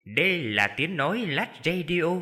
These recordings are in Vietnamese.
Đây là tiếng nói Lách Radio.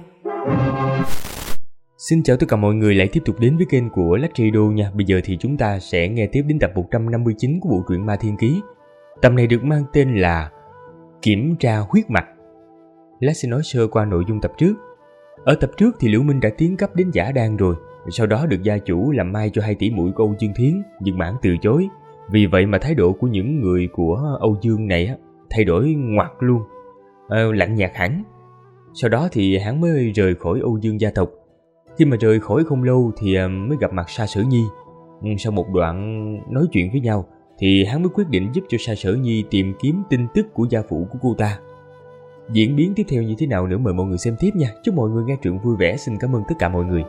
Xin chào tất cả mọi người lại tiếp tục đến với kênh của Lách Radio nha. Bây giờ thì chúng ta sẽ nghe tiếp đến tập 159 của bộ truyện Ma Thiên Ký. Tập này được mang tên là Kiểm tra huyết mạch. Lách sẽ nói sơ qua nội dung tập trước. Ở tập trước thì Liễu Minh đã tiến cấp đến giả đan rồi, sau đó được gia chủ làm mai cho 2 tỷ muội của Âu Dương Thiến, nhưng mà hắn từ chối. Vì vậy mà thái độ của những người của Âu Dương này thay đổi ngoặt luôn, lạnh nhạt hẳn. Sau đó thì hắn mới rời khỏi Âu Dương gia tộc. Khi mà rời khỏi không lâu thì mới gặp mặt Sa Sở Nhi. Sau một đoạn nói chuyện với nhau thì hắn mới quyết định giúp cho Sa Sở Nhi tìm kiếm tin tức của gia phụ của cô ta. Diễn biến tiếp theo như thế nào nữa mời mọi người xem tiếp nha. Chúc mọi người nghe truyện vui vẻ. Xin cảm ơn tất cả mọi người.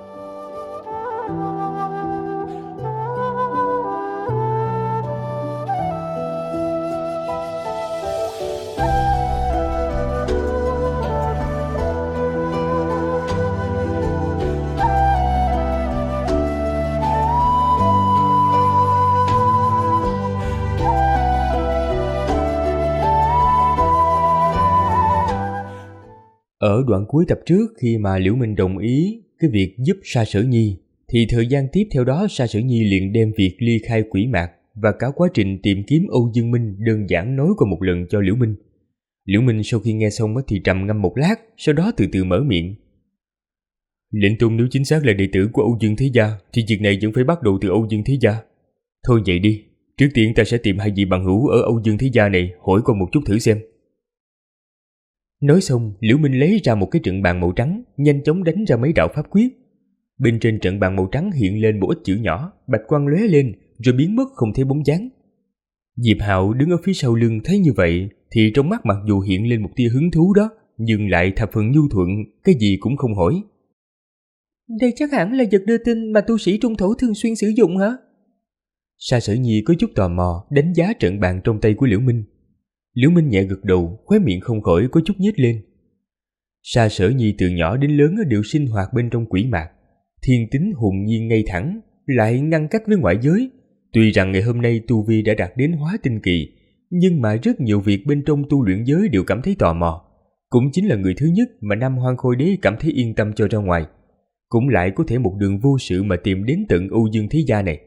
Ở đoạn cuối tập trước, khi mà Liễu Minh đồng ý cái việc giúp Sa Sở Nhi, thì thời gian tiếp theo đó Sa Sở Nhi liền đem việc ly khai quỷ mạc và cả quá trình tìm kiếm Âu Dương Minh đơn giản nói qua một lần cho Liễu Minh. Liễu Minh sau khi nghe xong thì trầm ngâm một lát, sau đó từ từ mở miệng. Lệnh Tôn nếu chính xác là đệ tử của Âu Dương Thế Gia thì việc này vẫn phải bắt đầu từ Âu Dương Thế Gia. Thôi vậy đi, trước tiên ta sẽ tìm 2 vị bằng hữu ở Âu Dương Thế Gia này hỏi qua một chút thử xem. Nói xong, Liễu Minh lấy ra một cái trận bàn màu trắng, nhanh chóng đánh ra mấy đạo pháp quyết. Bên trên trận bàn màu trắng hiện lên một ít chữ nhỏ, bạch quang lóe lên rồi biến mất không thấy bóng dáng. Diệp Hạo đứng ở phía sau lưng thấy như vậy thì trong mắt mặc dù hiện lên một tia hứng thú đó, nhưng lại thập phần nhu thuận, cái gì cũng không hỏi. Đây chắc hẳn là vật đưa tin mà tu sĩ trung thổ thường xuyên sử dụng hả? Sa Sở Nhi có chút tò mò đánh giá trận bàn trong tay của Liễu Minh. Liễu Minh nhẹ gật đầu, khóe miệng không khỏi có chút nhếch lên. Sa Sở Nhi từ nhỏ đến lớn đều sinh hoạt bên trong quỷ mạc, thiên tính hồn nhiên ngay thẳng, lại ngăn cách với ngoại giới. Tuy rằng ngày hôm nay tu vi đã đạt đến hóa tinh kỳ, nhưng mà rất nhiều việc bên trong tu luyện giới đều cảm thấy tò mò. Cũng chính là người thứ nhất mà Nam Hoang Khôi Đế cảm thấy yên tâm cho ra ngoài, cũng lại có thể một đường vô sự mà tìm đến tận Âu Dương Thế Gia này.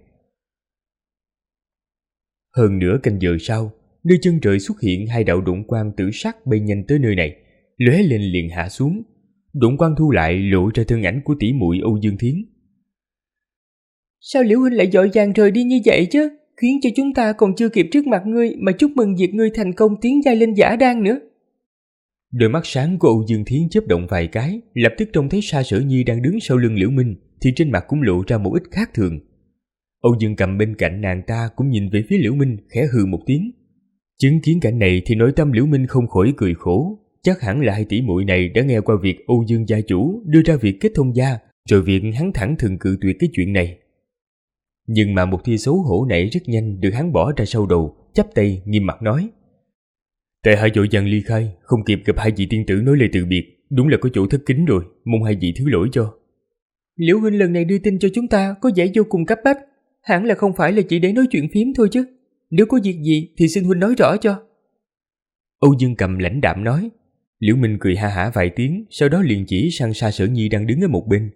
Hơn nửa canh giờ sau, nơi chân trời xuất hiện 2 đạo độn quang tử sắc bay nhanh tới nơi này, lóe lên liền hạ xuống. Độn quang thu lại lộ ra thân ảnh của tỷ muội Âu Dương Thiến. Sao Liễu huynh lại vội vàng rời đi như vậy chứ, khiến cho chúng ta còn chưa kịp trước mặt ngươi mà chúc mừng việc ngươi thành công tiến giai lên giả đan nữa. Đôi mắt sáng của Âu Dương Thiến chớp động vài cái, lập tức trông thấy Sa Sở Nhi đang đứng sau lưng Liễu Minh thì trên mặt cũng lộ ra một ít khác thường. Âu Dương Cầm bên cạnh nàng ta cũng nhìn về phía Liễu Minh, khẽ hừ một tiếng. Chứng kiến cảnh này thì nội tâm Liễu Minh không khỏi cười khổ, chắc hẳn là 2 tỷ muội này đã nghe qua việc Âu Dương gia chủ đưa ra việc kết thông gia, rồi việc hắn thẳng thừng cự tuyệt cái chuyện này. Nhưng mà một tia xấu hổ này rất nhanh được hắn bỏ ra sau đầu, chắp tay nghiêm mặt nói: Tại hạ vội vàng ly khai, không kịp gặp 2 vị tiên tử nói lời từ biệt, đúng là có chỗ thất kính rồi, mong 2 vị thứ lỗi cho. Liễu huynh lần này đưa tin cho chúng ta có vẻ vô cùng cấp bách, hẳn là không phải là chỉ để nói chuyện phiếm thôi chứ. Nếu có việc gì thì xin huynh nói rõ cho. Âu Dương Cầm lãnh đạm nói. Liễu Minh cười ha hả vài tiếng, sau đó liền chỉ sang Sa Sở Nhi đang đứng ở một bên.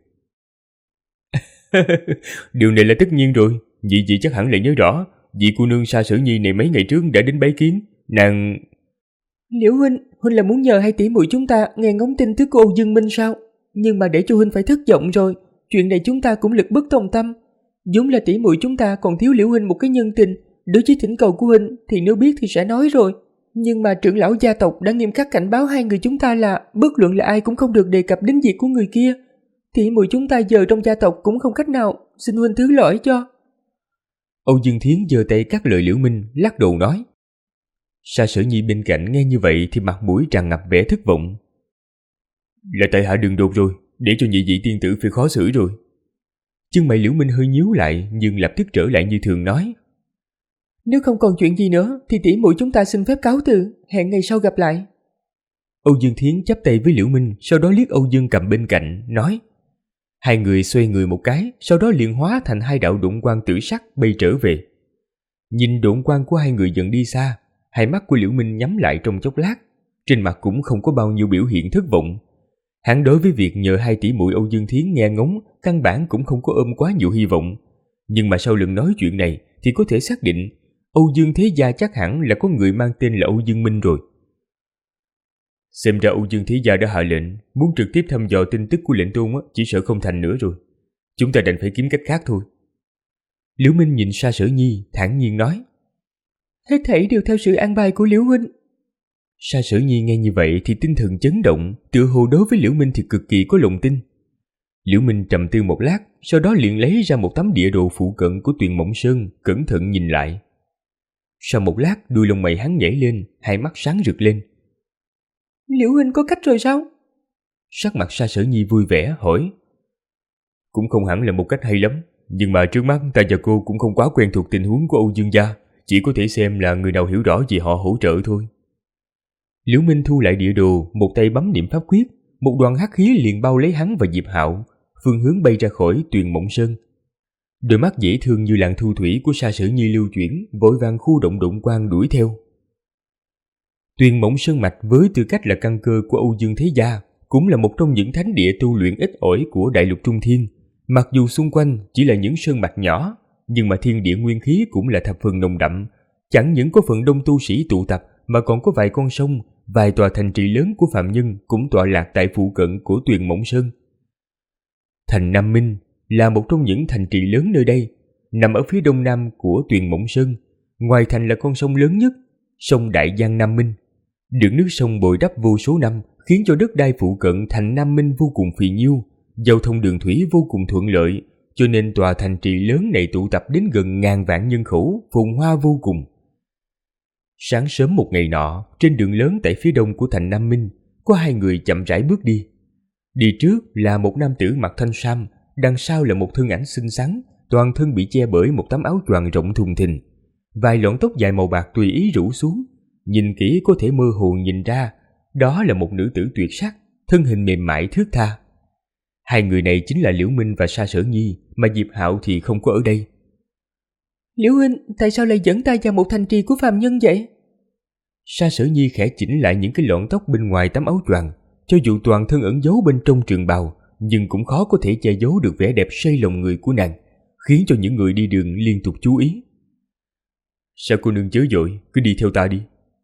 Điều này là tất nhiên rồi, vị chắc hẳn lại nhớ rõ, vị cô nương Sa Sở Nhi này mấy ngày trước đã đến bái kiến, nàng... Liễu huynh là muốn nhờ 2 tỷ muội chúng ta nghe ngóng tin tức của Âu Dương Minh sao? Nhưng mà để cho huynh phải thất vọng rồi, chuyện này chúng ta cũng lực bất tòng tâm. Vốn là tỷ muội chúng ta còn thiếu Liễu huynh một cái nhân tình. Đối với thỉnh cầu của huynh thì nếu biết thì sẽ nói rồi. Nhưng mà trưởng lão gia tộc đã nghiêm khắc cảnh báo 2 người chúng ta là bất luận là ai cũng không được đề cập đến việc của người kia. Tỷ muội chúng ta giờ trong gia tộc cũng không cách nào, xin huynh thứ lỗi cho. Âu Dương Thiến giơ tay cắt lời Liễu Minh, lắc đầu nói. Sa Sở Nhi bên cạnh nghe như vậy thì mặt mũi tràn ngập vẻ thất vọng. Là tại hạ đường đột rồi, để cho nhị vị tiên tử phải khó xử rồi. Chân mày Liễu Minh hơi nhíu lại, nhưng lập tức trở lại như thường nói. Nếu không còn chuyện gì nữa thì tỷ muội chúng ta xin phép cáo từ, hẹn ngày sau gặp lại. Âu Dương Thiến chắp tay với Liễu Minh, sau đó liếc Âu Dương Cầm bên cạnh, nói. 2 người xoay người một cái, sau đó liền hóa thành 2 đạo độn quang tử sắc bay trở về. Nhìn độn quang của 2 người dần đi xa, hai mắt của Liễu Minh nhắm lại trong chốc lát, trên mặt cũng không có bao nhiêu biểu hiện thất vọng. Hắn đối với việc nhờ hai tỷ muội Âu Dương Thiến nghe ngóng căn bản cũng không có ôm quá nhiều hy vọng. Nhưng mà sau lần nói chuyện này thì có thể xác định Âu Dương Thế Gia chắc hẳn là có người mang tên là Âu Dương Minh rồi. Xem ra Âu Dương Thế Gia đã hạ lệnh muốn trực tiếp thăm dò tin tức của lệnh tôn chỉ sợ không thành nữa rồi. Chúng ta đành phải kiếm cách khác thôi. Liễu Minh nhìn Sa Sở Nhi thản nhiên nói. Hết thảy đều theo sự an bài của Liễu huynh. Sa Sở Nhi nghe như vậy thì tinh thần chấn động, tựa hồ đối với Liễu Minh thì cực kỳ có lòng tin. Liễu Minh trầm tư một lát, sau đó liền lấy ra một tấm địa đồ phụ cận của Tuyền Mộng Sơn, cẩn thận nhìn lại. Sau một lát, đuôi lông mày hắn nhảy lên, hai mắt sáng rực lên. Liễu huynh có cách rồi sao? Sắc mặt Sa Sở Nhi vui vẻ hỏi. Cũng không hẳn là một cách hay lắm, nhưng mà trước mắt ta và cô cũng không quá quen thuộc tình huống của Âu Dương gia, chỉ có thể xem là người nào hiểu rõ về họ hỗ trợ thôi. Liễu Minh thu lại địa đồ, một tay bấm niệm pháp quyết, một đoàn hắc khí liền bao lấy hắn và Diệp Hạo, phương hướng bay ra khỏi Tuyền Mộng Sơn. Đôi mắt dễ thương như làn thu thủy của Sa Sở Nhi lưu chuyển, vội vàng khu động động quang đuổi theo. Tuyền Mộng Sơn mạch với tư cách là căn cơ của Âu Dương Thế Gia, cũng là một trong những thánh địa tu luyện ít ỏi của Đại Lục Trung Thiên. Mặc dù xung quanh chỉ là những sơn mạch nhỏ, nhưng mà thiên địa nguyên khí cũng là thập phần nồng đậm. Chẳng những có phần đông tu sĩ tụ tập, mà còn có vài con sông, vài tòa thành trì lớn của phạm nhân cũng tọa lạc tại phụ cận của Tuyền Mộng Sơn. Thành Nam Minh là một trong những thành trì lớn nơi đây, nằm ở phía đông nam của Tuyền Mộng Sơn. Ngoài thành là con sông lớn nhất, sông Đại Giang Nam Minh. Được nước sông bồi đắp vô số năm, khiến cho đất đai phụ cận thành Nam Minh vô cùng phì nhiêu, giao thông đường thủy vô cùng thuận lợi, cho nên tòa thành trì lớn này tụ tập đến gần ngàn vạn nhân khẩu, phồn hoa vô cùng. Sáng sớm một ngày nọ, trên đường lớn tại phía đông của thành Nam Minh, có hai người chậm rãi bước đi. Đi trước là một nam tử mặc thanh sam, đằng sau là một thân ảnh xinh xắn, toàn thân bị che bởi một tấm áo choàng rộng thùng thình. Vài lọn tóc dài màu bạc tùy ý rủ xuống, nhìn kỹ có thể mơ hồ nhìn ra, đó là một nữ tử tuyệt sắc, thân hình mềm mại thướt tha. Hai người này chính là Liễu Minh và Sa Sở Nhi, mà Diệp Hạo thì không có ở đây. Liễu huynh, tại sao lại dẫn ta vào một thành trì của phàm nhân vậy? Sa Sở Nhi khẽ chỉnh lại những cái lọn tóc bên ngoài tấm áo choàng, cho dù toàn thân ẩn giấu bên trong trường bào, nhưng cũng khó có thể che giấu được vẻ đẹp say lòng người của nàng, khiến cho những người đi đường liên tục chú ý. Sao cô nương chớ vội, cứ đi theo ta đi.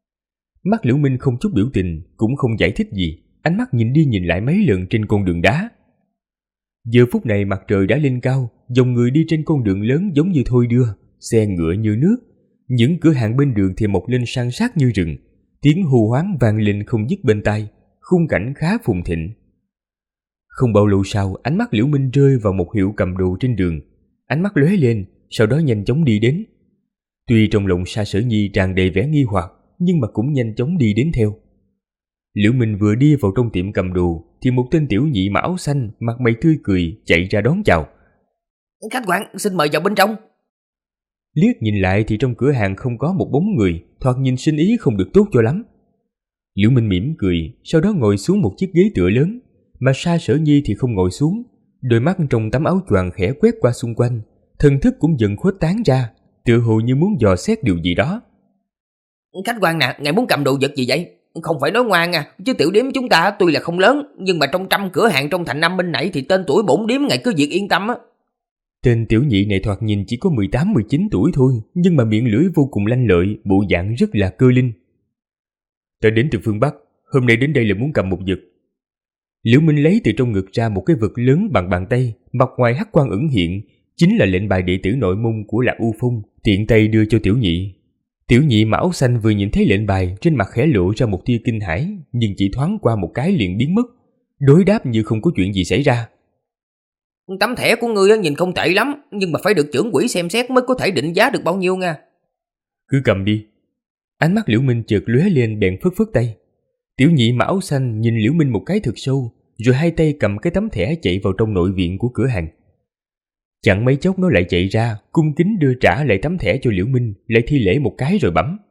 Mắt Liễu Minh không chút biểu tình, cũng không giải thích gì, ánh mắt nhìn đi nhìn lại mấy lần trên con đường đá. Giờ phút này mặt trời đã lên cao, dòng người đi trên con đường lớn giống như thôi đưa, xe ngựa như nước. Những cửa hàng bên đường thì mọc lên san sát như rừng, tiếng hô hoán vang lên không dứt bên tai, khung cảnh khá phồn thịnh. Không bao lâu sau, ánh mắt Liễu Minh rơi vào một hiệu cầm đồ trên đường, ánh mắt lóe lên, sau đó nhanh chóng đi đến. Tuy trong lòng Sa Sở Nhi tràn đầy vẻ nghi hoặc, nhưng mà cũng nhanh chóng đi đến theo. Liễu Minh vừa đi vào trong tiệm cầm đồ thì một tên tiểu nhị mặc áo xanh, mặt mày tươi cười chạy ra đón chào. Khách quan, xin mời vào bên trong. Liếc nhìn lại thì trong cửa hàng không có một bóng người, thoạt nhìn sinh ý không được tốt cho lắm. Liễu Minh mỉm cười, sau đó ngồi xuống một chiếc ghế tựa lớn, mà Sa Sở Nhi thì không ngồi xuống, đôi mắt trong tấm áo choàng khẽ quét qua xung quanh, thần thức cũng dần khuếch tán ra, tựa hồ như muốn dò xét điều gì đó. Khách quan nè, ngài muốn cầm đồ vật gì vậy? Không phải nói ngoan à, chứ tiểu điếm chúng ta tuy là không lớn, nhưng mà trong trăm cửa hàng trong thành Nam Minh này thì tên tuổi bổn điếm ngài cứ việc yên tâm á. Tên tiểu nhị này thoạt nhìn chỉ có 18-19 tuổi thôi, nhưng mà miệng lưỡi vô cùng lanh lợi, bộ dạng rất là cơ linh. Ta đến từ phương Bắc, hôm nay đến đây là muốn cầm một vật. Liễu Minh lấy từ trong ngực ra một cái vật lớn bằng bàn tay, mặt ngoài hắc quang ẩn hiện, chính là lệnh bài đệ tử nội môn của Lạc U Phong, tiện tay đưa cho tiểu nhị. Tiểu nhị mặc áo xanh vừa nhìn thấy lệnh bài, trên mặt khẽ lộ ra một tia kinh hãi, nhưng chỉ thoáng qua một cái liền biến mất, đối đáp như không có chuyện gì xảy ra. Tấm thẻ của ngươi nhìn không tệ lắm, nhưng mà phải được trưởng quỹ xem xét mới có thể định giá được bao nhiêu nha. Cứ cầm đi. Ánh mắt Liễu Minh chợt lóe lên, bèn phất phất tay. Tiểu nhị mặc áo xanh nhìn Liễu Minh một cái thật sâu, rồi hai tay cầm cái tấm thẻ chạy vào trong nội viện của cửa hàng. Chẳng mấy chốc nó lại chạy ra, cung kính đưa trả lại tấm thẻ cho Liễu Minh, lại thi lễ một cái rồi bấm.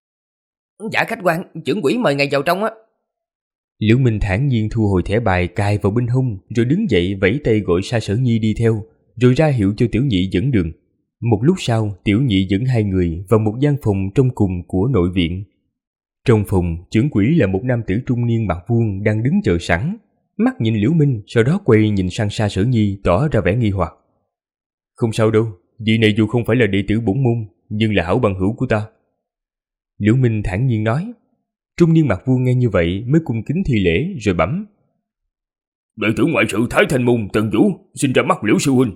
Dạ khách quan, trưởng quỹ mời ngài vào trong á. Liễu Minh thản nhiên thu hồi thẻ bài cài vào bên hông, rồi đứng dậy vẫy tay gọi Sa Sở Nhi đi theo, rồi ra hiệu cho tiểu nhị dẫn đường. Một lúc sau, tiểu nhị dẫn hai người vào một gian phòng trong cùng của nội viện. Trong phòng, trưởng quỹ là một nam tử trung niên mặt vuông đang đứng chờ sẵn, mắt nhìn Liễu Minh, sau đó quay nhìn sang Sa Sở Nhi tỏ ra vẻ nghi hoặc. Không sao đâu, vị này dù không phải là đệ tử bổn môn, nhưng là hảo bằng hữu của ta. Liễu Minh thản nhiên nói. Trung niên mặt vuông nghe như vậy mới cung kính thi lễ rồi bẩm. Đệ tử ngoại sự Thái Thanh Môn Tần Vũ xin ra mắt Liễu sư huynh.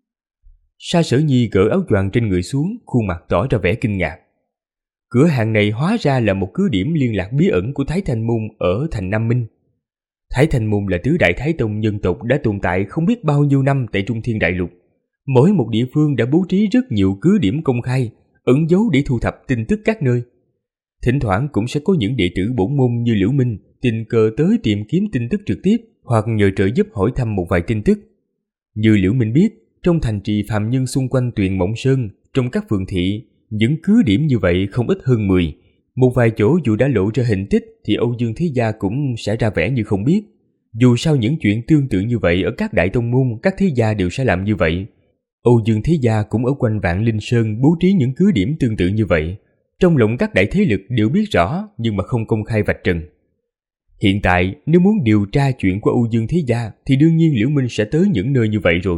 Sa Sở Nhi gỡ áo choàng trên người xuống, khuôn mặt tỏ ra vẻ kinh ngạc. Cửa hàng này hóa ra là một cứ điểm liên lạc bí ẩn của Thái Thanh Môn ở thành Nam Minh. Thái Thanh Môn là tứ đại thái tông nhân tộc đã tồn tại không biết bao nhiêu năm tại Trung Thiên Đại Lục. Mỗi một địa phương đã bố trí rất nhiều cứ điểm công khai, ẩn giấu để thu thập tin tức các nơi. Thỉnh thoảng cũng sẽ có những đệ tử bổn môn như Liễu Minh tình cờ tới tìm kiếm tin tức trực tiếp hoặc nhờ trợ giúp hỏi thăm một vài tin tức. Như Liễu Minh biết, trong thành trì phàm nhân xung quanh Tuyền Mộng Sơn, trong các phường thị, những cứ điểm như vậy không ít hơn 10. Một vài chỗ dù đã lộ ra hình tích thì Âu Dương Thế Gia cũng sẽ ra vẻ như không biết. Dù sao những chuyện tương tự như vậy ở các đại tông môn, các thế gia đều sẽ làm như vậy. Âu Dương Thế Gia cũng ở quanh Vạn Linh Sơn bố trí những cứ điểm tương tự như vậy. Trong lòng các đại thế lực đều biết rõ nhưng mà không công khai vạch trần. Hiện tại nếu muốn điều tra chuyện của Âu Dương Thế Gia thì đương nhiên Liễu Minh sẽ tới những nơi như vậy rồi.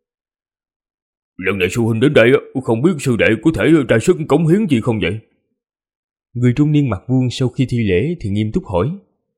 Lần này sư huynh đến đây không biết sư đệ có thể ra sức cống hiến gì không vậy? Người trung niên mặt vuông sau khi thi lễ thì nghiêm túc hỏi.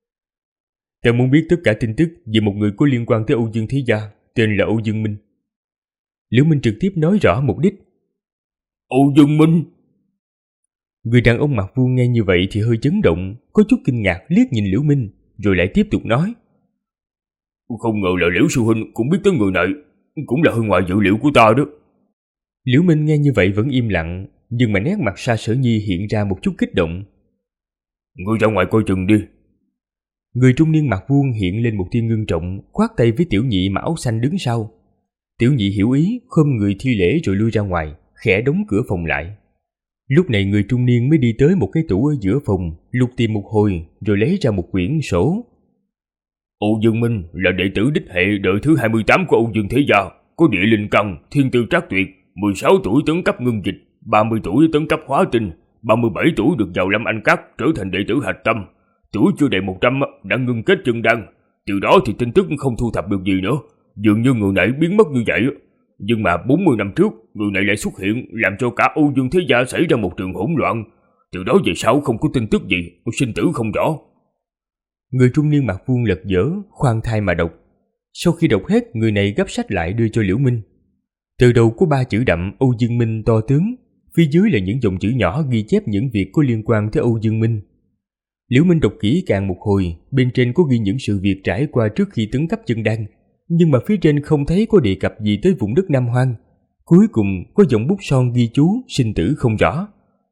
Ta muốn biết tất cả tin tức về một người có liên quan tới Âu Dương Thế Gia, tên là Âu Dương Minh. Liễu Minh trực tiếp nói rõ mục đích. Âu Dương Minh? Người đàn ông mặt vuông nghe như vậy thì hơi chấn động, có chút kinh ngạc liếc nhìn Liễu Minh, rồi lại tiếp tục nói. Không ngờ là Liễu sư huynh cũng biết tới người này, cũng là hơn ngoài dự liệu của ta đó. Liễu Minh nghe như vậy vẫn im lặng, nhưng mà nét mặt Sa Sở Nhi hiện ra một chút kích động. Ngươi ra ngoài coi chừng đi. Người trung niên mặt vuông hiện lên một tia ngưng trọng, khoát tay với tiểu nhị mặc áo xanh đứng sau. Tiểu nhị hiểu ý, khom người thi lễ rồi lui ra ngoài, khẽ đóng cửa phòng lại. Lúc này người trung niên mới đi tới một cái tủ ở giữa phòng, lục tìm một hồi rồi lấy ra một quyển sổ. Âu Dương Minh là đệ tử đích hệ đời thứ 28 của Âu Dương Thế Gia, có địa linh căn, thiên tư trác tuyệt, 16 tuổi tấn cấp ngưng dịch, 30 tuổi tấn cấp hóa tinh, 37 tuổi được vào Lâm Anh Các trở thành đệ tử hạch tâm, tuổi chưa đầy 100 đã ngưng kết chân đan. Từ đó thì tin tức không thu thập được gì nữa, dường như người này biến mất như vậy. Nhưng mà 40 năm trước, người này lại xuất hiện, làm cho cả Âu Dương Thế Gia xảy ra một trường hỗn loạn. Từ đó về sau không có tin tức gì, sinh tử không rõ. Người trung niên mặt vuông lật dở, khoan thai mà đọc. Sau khi đọc hết, người này gấp sách lại đưa cho Liễu Minh. Từ đầu có 3 chữ đậm Âu Dương Minh to tướng, phía dưới là những dòng chữ nhỏ ghi chép những việc có liên quan tới Âu Dương Minh. Liễu Minh đọc kỹ càng một hồi, bên trên có ghi những sự việc trải qua trước khi tấn cấp chân đan, nhưng mà phía trên không thấy có đề cập gì tới vùng đất Nam Hoang. Cuối cùng có dòng bút son ghi chú sinh tử không rõ.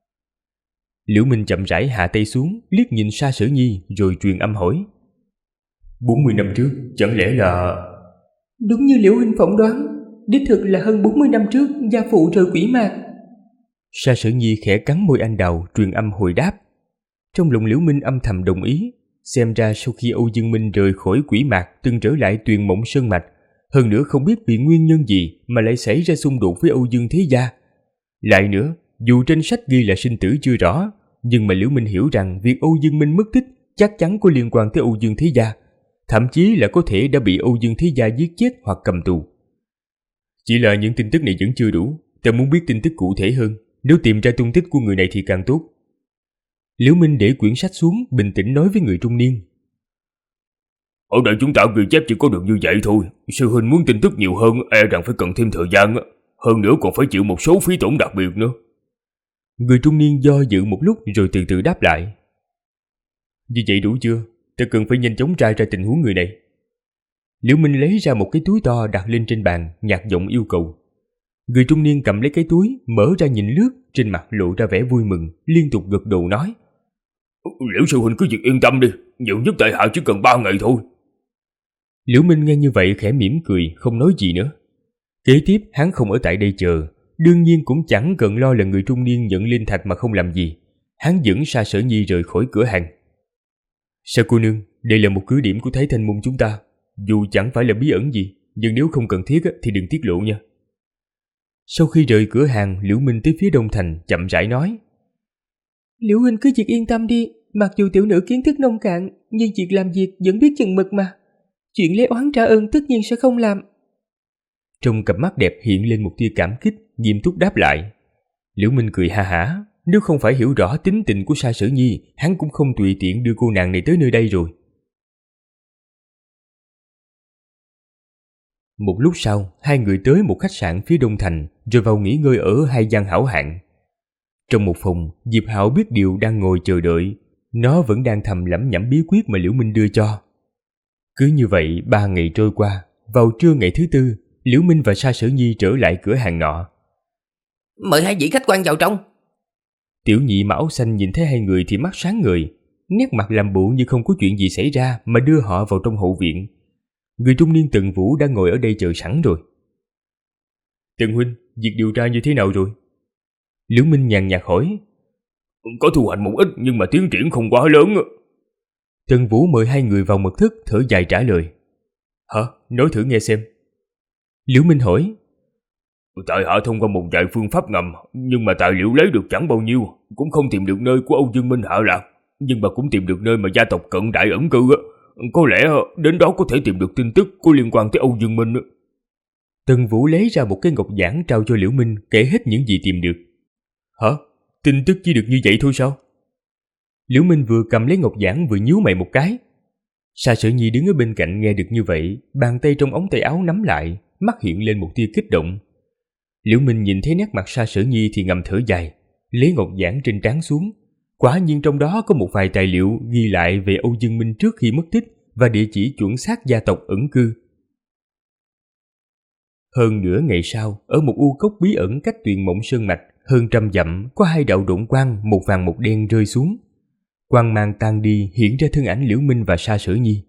Liễu Minh chậm rãi hạ tay xuống, liếc nhìn Sa Sở Nhi rồi truyền âm hỏi. 40 năm trước, chẳng lẽ là... Đúng như Liễu huynh phỏng đoán, đích thực là hơn 40 năm trước gia phụ rời quỷ mạc. Sa Sở Nhi khẽ cắn môi anh đào, truyền âm hồi đáp. Trong lòng Liễu Minh âm thầm đồng ý. Xem ra sau khi Âu Dương Minh rời khỏi quỷ mạc từng trở lại Tuyền Mộng Sơn Mạch, hơn nữa không biết vì nguyên nhân gì mà lại xảy ra xung đột với Âu Dương Thế Gia. Lại nữa, dù trên sách ghi là sinh tử chưa rõ, nhưng mà Liễu Minh hiểu rằng việc Âu Dương Minh mất tích chắc chắn có liên quan tới Âu Dương Thế Gia, thậm chí là có thể đã bị Âu Dương Thế Gia giết chết hoặc cầm tù. Chỉ là những tin tức này vẫn chưa đủ, ta muốn biết tin tức cụ thể hơn, nếu tìm ra tung tích của người này thì càng tốt. Liễu Minh để quyển sách xuống, bình tĩnh nói với người trung niên. Ở đây chúng ta ghi chép chỉ có được như vậy thôi, sư huynh muốn tin tức nhiều hơn e rằng phải cần thêm thời gian, hơn nữa còn phải chịu một số phí tổn đặc biệt nữa. Người trung niên do dự một lúc rồi từ từ đáp lại. Như vậy đủ chưa? Ta cần phải nhanh chóng tra ra tình huống người này. Liễu Minh lấy ra một cái túi to đặt lên trên bàn, nhạt giọng yêu cầu. Người trung niên cầm lấy cái túi, mở ra nhìn lướt, trên mặt lộ ra vẻ vui mừng, liên tục gật đầu nói. Liễu sư huynh cứ việc yên tâm đi, nhiều nhất tại hạ chỉ cần 3 ngày thôi. Liễu Minh nghe như vậy khẽ mỉm cười, không nói gì nữa. Kế tiếp hắn không ở tại đây chờ, đương nhiên cũng chẳng cần lo là người trung niên nhận linh thạch mà không làm gì. Hắn dẫn Sa Sở Nhi rời khỏi cửa hàng. Sa cô nương, đây là một cứ điểm của Thái Thanh Môn chúng ta, dù chẳng phải là bí ẩn gì, nhưng nếu không cần thiết thì đừng tiết lộ nha. Sau khi rời cửa hàng, Liễu Minh tới phía đông thành chậm rãi nói. Liễu huynh cứ việc yên tâm đi, Mặc dù tiểu nữ kiến thức nông cạn, nhưng việc làm việc vẫn biết chừng mực mà. Chuyện lấy oán trả ơn tất nhiên sẽ không làm. Trong cặp mắt đẹp hiện lên một tia cảm kích, nghiêm túc đáp lại. Liễu Minh cười ha hả, nếu không phải hiểu rõ tính tình của Sa Sở Nhi, hắn cũng không tùy tiện đưa cô nàng này tới nơi đây rồi. Một lúc sau, hai người tới một khách sạn phía đông thành, rồi vào nghỉ ngơi ở hai gian hảo hạng. Trong một phòng, Diệp Hạo biết điều đang ngồi chờ đợi, nó vẫn đang thầm lẩm nhẩm bí quyết mà Liễu Minh đưa cho. Cứ như vậy 3 ngày trôi qua, vào trưa ngày thứ tư, Liễu Minh và Sa Sở Nhi trở lại cửa hàng nọ. Mời hai vị khách quan vào trong. Tiểu nhị mà áo xanh nhìn thấy hai người thì mắt sáng ngời, nét mặt làm bộ như không có chuyện gì xảy ra mà đưa họ vào trong hậu viện. Người trung niên Tần Vũ đang ngồi ở đây chờ sẵn rồi. Tần huynh, việc điều tra như thế nào rồi? Liễu Minh nhàn nhạt hỏi. Có thu hoạch một ít nhưng mà tiến triển không quá lớn. Tần Vũ mời hai người vào mật thất, thở dài trả lời. Hả? Nói thử nghe xem. Liễu Minh hỏi. Tại hạ thông qua một vài phương pháp ngầm, nhưng mà tài liệu lấy được chẳng bao nhiêu, cũng không tìm được nơi của Âu Dương Minh hạ lạc, nhưng mà cũng tìm được nơi mà gia tộc Cận Đại ẩn cư. Có lẽ đến đó có thể tìm được tin tức có liên quan tới Âu Dương Minh. Tần Vũ lấy ra một cái ngọc giản trao cho Liễu Minh, kể hết những gì tìm được. Hả? Tin tức chỉ được như vậy thôi sao? Liễu Minh vừa cầm lấy ngọc giản vừa nhíu mày một cái. Sa Sở Nhi đứng ở bên cạnh nghe được như vậy, bàn tay trong ống tay áo nắm lại, mắt hiện lên một tia kích động. Liễu Minh nhìn thấy nét mặt Sa Sở Nhi thì ngầm thở dài, lấy ngọc giản trên trán xuống. Quả nhiên trong đó có một vài tài liệu ghi lại về Âu Dương Minh trước khi mất tích và địa chỉ chuẩn xác gia tộc ẩn cư. Hơn nửa ngày sau, ở một u cốc bí ẩn cách Tuyền Mộng Sơn Mạch hơn 100 dặm, có 2 đạo độn quang, một vàng một đen rơi xuống. Quang mang tan đi, hiện ra thân ảnh Liễu Minh và Sa Sở Nhi.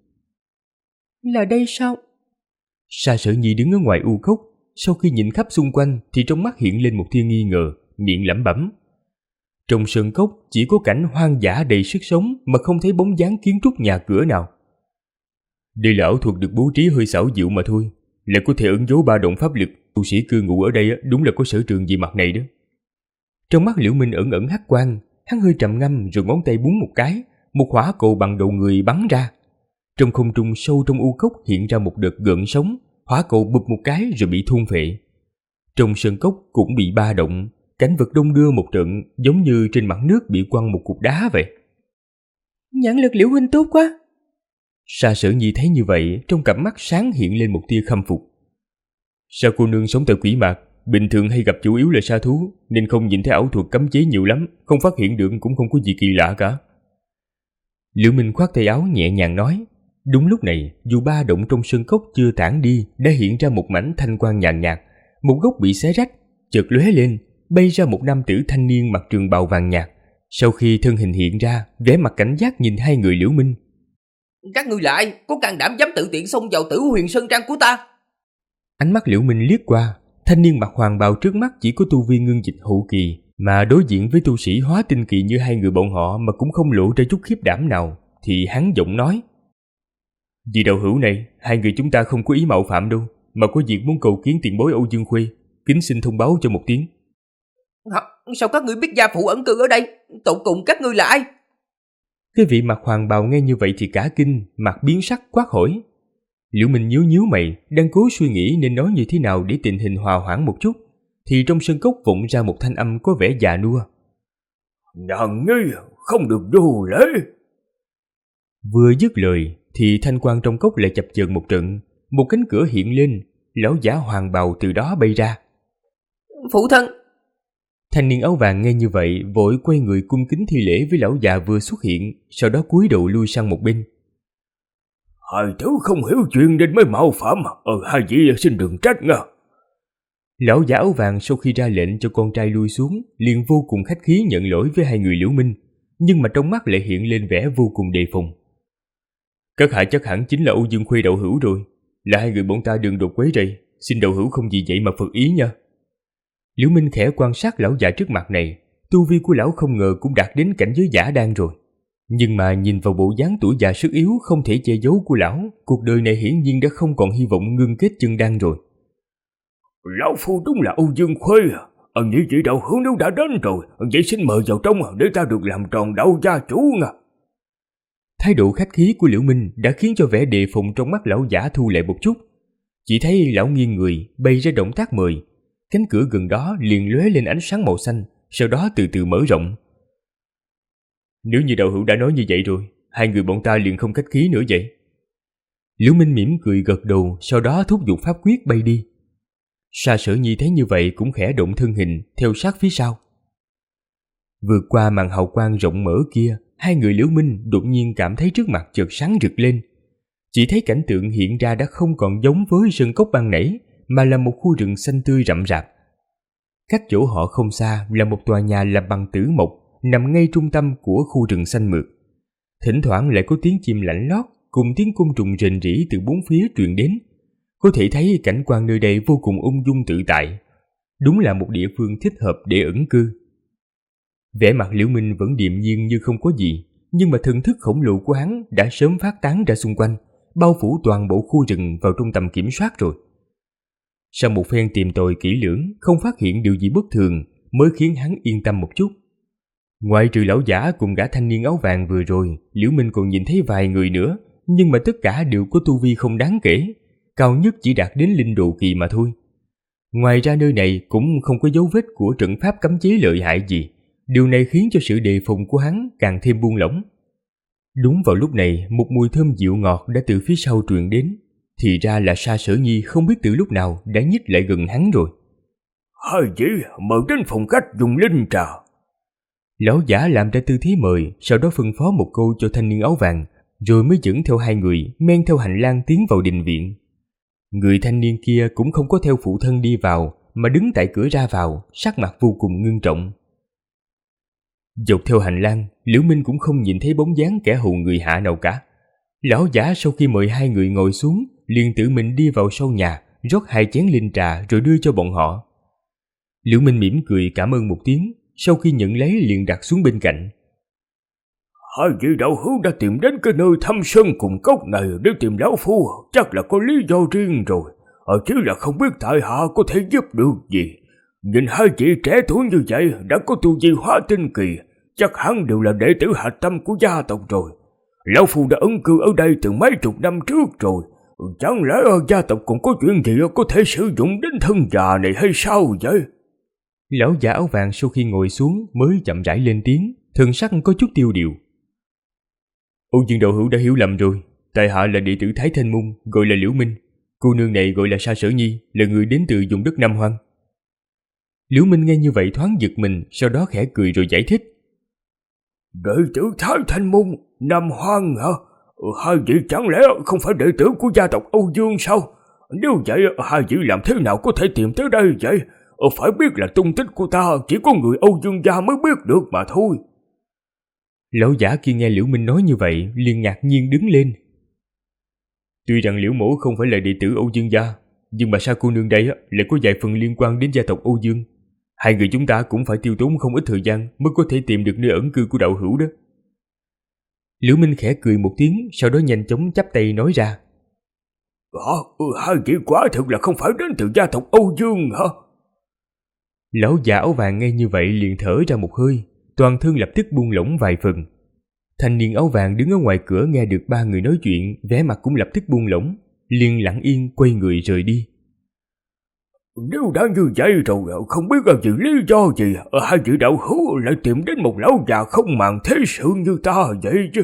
Là đây sao? Sa Sở Nhi đứng ở ngoài u cốc, sau khi nhìn khắp xung quanh thì trong mắt hiện lên một tia nghi ngờ, miệng lẩm bẩm. Trong sơn cốc chỉ có cảnh hoang dã đầy sức sống mà không thấy bóng dáng kiến trúc nhà cửa nào. Đây là ảo thuật được bố trí hơi xảo diệu mà thôi, lại có thể ẩn giấu 3 động pháp lực. Tu sĩ cư ngụ ở đây đúng là có sở trường gì mặt này đó. Trong mắt Liễu Minh ẩn ẩn hắc quang, hắn hơi trầm ngâm rồi ngón tay búng một cái, một hỏa cầu bằng đầu người bắn ra. Trong không trung sâu trong u cốc hiện ra một đợt gợn sóng, hỏa cầu bụp một cái rồi bị thôn phệ. Trong sơn cốc cũng bị ba động, cảnh vật đông đưa một trận, giống như trên mặt nước bị quăng một cục đá vậy. Nhãn lực Liễu huynh tốt quá. Sa Sở Nhi thấy như vậy, trong cặp mắt sáng hiện lên một tia khâm phục. Sao cô nương sống tại quỷ mạc, bình thường hay gặp chủ yếu là sa thú, nên không nhìn thấy ảo thuật cấm chế nhiều lắm, không phát hiện được cũng không có gì kỳ lạ cả. Liễu Minh khoác tay áo nhẹ nhàng nói. Đúng lúc này, dù ba động trong sơn cốc chưa tản đi, đã hiện ra một mảnh thanh quang nhàn nhạt, một gốc bị xé rách, chợt lóe lên, bay ra một nam tử thanh niên mặc trường bào vàng nhạt. Sau khi thân hình hiện ra, vẻ mặt cảnh giác nhìn hai người Liễu Minh. Các ngươi là ai? Có can đảm dám tự tiện xông vào Tử Huyền Sơn Trang của ta? Ánh mắt Liễu Minh liếc qua, thanh niên mặc hoàng bào trước mắt chỉ có tu vi ngưng dịch hậu kỳ, mà đối diện với tu sĩ hóa tinh kỳ như hai người bọn họ mà cũng không lộ ra chút khiếp đảm nào, thì hắn giọng nói. Vì đạo hữu này, hai người chúng ta không có ý mạo phạm đâu, mà có việc muốn cầu kiến tiền bối Âu Dương Khuê, kính xin thông báo cho một tiếng. Sao các ngươi biết gia phụ ẩn cư ở đây? Tột cùng các ngươi là ai? Cái vị mặc hoàng bào nghe như vậy thì cả kinh, mặt biến sắc quát hỏi. Liễu Minh nhíu nhíu mày, đang cố suy nghĩ nên nói như thế nào để tình hình hòa hoãn một chút, thì trong sân cốc vọng ra một thanh âm có vẻ già nua. Nàng nhi, không được vô lễ. Vừa dứt lời thì thanh quang trong cốc lại chập chờn một trận, một cánh cửa hiện lên, lão giả hoàng bào từ đó bay ra. Phụ thân! Thanh niên áo vàng nghe như vậy vội quay người cung kính thi lễ với lão già vừa xuất hiện, sau đó cúi đầu lui sang một bên. Hai thứ không hiểu chuyện nên mới mạo phạm, hai vị xin đừng trách nha. Lão giả áo vàng sau khi ra lệnh cho con trai lui xuống, liền vô cùng khách khí nhận lỗi với hai người Liễu Minh, nhưng mà trong mắt lại hiện lên vẻ vô cùng đề phòng. Các hạ chắc hẳn chính là Âu Dương Khuê đạo hữu rồi, là hai người bọn ta đừng đột quấy rầy, xin đạo hữu không vì vậy mà phật ý nha. Liễu Minh khẽ quan sát lão già trước mặt này, tu vi của lão không ngờ cũng đạt đến cảnh giới giả đan rồi. Nhưng mà nhìn vào bộ dáng tuổi già sức yếu không thể che giấu của lão, cuộc đời này hiển nhiên đã không còn hy vọng ngưng kết chân đan rồi. Lão phu đúng là Âu Dương Khuê, như vậy đạo hữu nếu đã đến rồi, vậy xin mời vào trong để ta được làm tròn đạo gia chủ nha. Thái độ khách khí của Liễu Minh đã khiến cho vẻ đề phòng trong mắt lão giả thu lại một chút. Chỉ thấy lão nghiêng người, bày ra động tác mời. Cánh cửa gần đó liền lóe lên ánh sáng màu xanh, sau đó từ từ mở rộng. Nếu như đạo hữu đã nói như vậy rồi, hai người bọn ta liền không khách khí nữa vậy. Liễu Minh mỉm cười gật đầu, sau đó thúc giục pháp quyết bay đi. Sa Sở Nhi thấy như vậy cũng khẽ động thân hình, theo sát phía sau. Vượt qua màn hào quang rộng mở kia, hai người Liễu Minh đột nhiên cảm thấy trước mặt chợt sáng rực lên. Chỉ thấy cảnh tượng hiện ra đã không còn giống với sơn cốc ban nãy, mà là một khu rừng xanh tươi rậm rạp. Cách chỗ họ không xa là một tòa nhà làm bằng tử mộc, nằm ngay trung tâm của khu rừng xanh mượt. Thỉnh thoảng lại có tiếng chim lảnh lót cùng tiếng côn trùng rền rĩ từ bốn phía truyền đến. Có thể thấy cảnh quan nơi đây vô cùng ung dung tự tại. Đúng là một địa phương thích hợp để ẩn cư. Vẻ mặt Liễu Minh vẫn điềm nhiên như không có gì, nhưng mà thần thức khổng lồ của hắn đã sớm phát tán ra xung quanh, bao phủ toàn bộ khu rừng vào trong tầm kiểm soát rồi. Sau một phen tìm tòi kỹ lưỡng, không phát hiện điều gì bất thường, mới khiến hắn yên tâm một chút. Ngoại trừ lão giả cùng gã thanh niên áo vàng vừa rồi, Liễu Minh còn nhìn thấy vài người nữa, nhưng mà tất cả đều có tu vi không đáng kể, cao nhất chỉ đạt đến linh độ kỳ mà thôi. Ngoài ra nơi này cũng không có dấu vết của trận pháp cấm chế lợi hại gì, điều này khiến cho sự đề phòng của hắn càng thêm buông lỏng. Đúng vào lúc này, một mùi thơm dịu ngọt đã từ phía sau truyền đến, thì ra là Sa Sở Nhi không biết từ lúc nào đã nhích lại gần hắn rồi. Hai vị mời đến phòng khách dùng linh trà. Lão giả làm ra tư thế mời, sau đó phân phó một câu cho thanh niên áo vàng, rồi mới dẫn theo hai người men theo hành lang tiến vào đình viện. Người thanh niên kia cũng không có theo phụ thân đi vào, mà đứng tại cửa ra vào, sắc mặt vô cùng ngưng trọng. Dọc theo hành lang, Liễu Minh cũng không nhìn thấy bóng dáng kẻ hù người hạ nào cả. Lão giả sau khi mời hai người ngồi xuống, liền tự mình đi vào sau nhà, rót hai chén linh trà rồi đưa cho bọn họ. Liễu Minh mỉm cười cảm ơn một tiếng, sau khi nhận lấy liền đặt xuống bên cạnh. Hai vị đạo hữu đã tìm đến cái nơi thâm sơn cùng cốc này để tìm lão phu, chắc là có lý do riêng rồi. Chứ là không biết tại hạ có thể giúp được gì. Nhìn hai vị trẻ tuổi như vậy đã có tu vi hóa tinh kỳ, chắc hẳn đều là đệ tử hạch tâm của gia tộc rồi. Lão phu đã ẩn cư ở đây từ mấy chục năm trước rồi. Chẳng lẽ gia tộc còn có chuyện gì có thể sử dụng đến thân già này hay sao vậy? Lão giả áo vàng sau khi ngồi xuống mới chậm rãi lên tiếng, thần sắc có chút tiêu điều. Âu Dương đạo hữu đã hiểu lầm rồi, tại hạ là đệ tử Thái Thanh Môn, gọi là Liễu Minh. Cô nương này gọi là Sa Sở Nhi, là người đến từ vùng đất Nam Hoang. Liễu Minh nghe như vậy thoáng giật mình, sau đó khẽ cười rồi giải thích. Đệ tử Thái Thanh Môn, Nam Hoang hả? Hai vị chẳng lẽ không phải đệ tử của gia tộc Âu Dương sao? Nếu vậy hai vị làm thế nào có thể tìm tới đây vậy? Phải biết là tung tích của ta chỉ có người Âu Dương gia mới biết được mà thôi. Lão giả kia nghe Liễu Minh nói như vậy liền ngạc nhiên đứng lên. Tuy rằng Liễu mỗ không phải là đệ tử Âu Dương gia, nhưng mà Sa cô nương đây lại có vài phần liên quan đến gia tộc Âu Dương. Hai người chúng ta cũng phải tiêu tốn không ít thời gian mới có thể tìm được nơi ẩn cư của đạo hữu đó. Liễu Minh khẽ cười một tiếng, sau đó nhanh chóng chắp tay nói ra. Hai vị quả thực là không phải đến từ gia tộc Âu Dương hả? Lão già áo vàng nghe như vậy liền thở ra một hơi, toàn thân lập tức buông lỏng vài phần. Thanh niên áo vàng đứng ở ngoài cửa nghe được ba người nói chuyện, vẻ mặt cũng lập tức buông lỏng, liền lặng yên quay người rời đi. Nếu đã như vậy rồi, không biết là vì lý do gì hai vị đạo hữu lại tìm đến một lão già không màng thế sự như ta vậy chứ?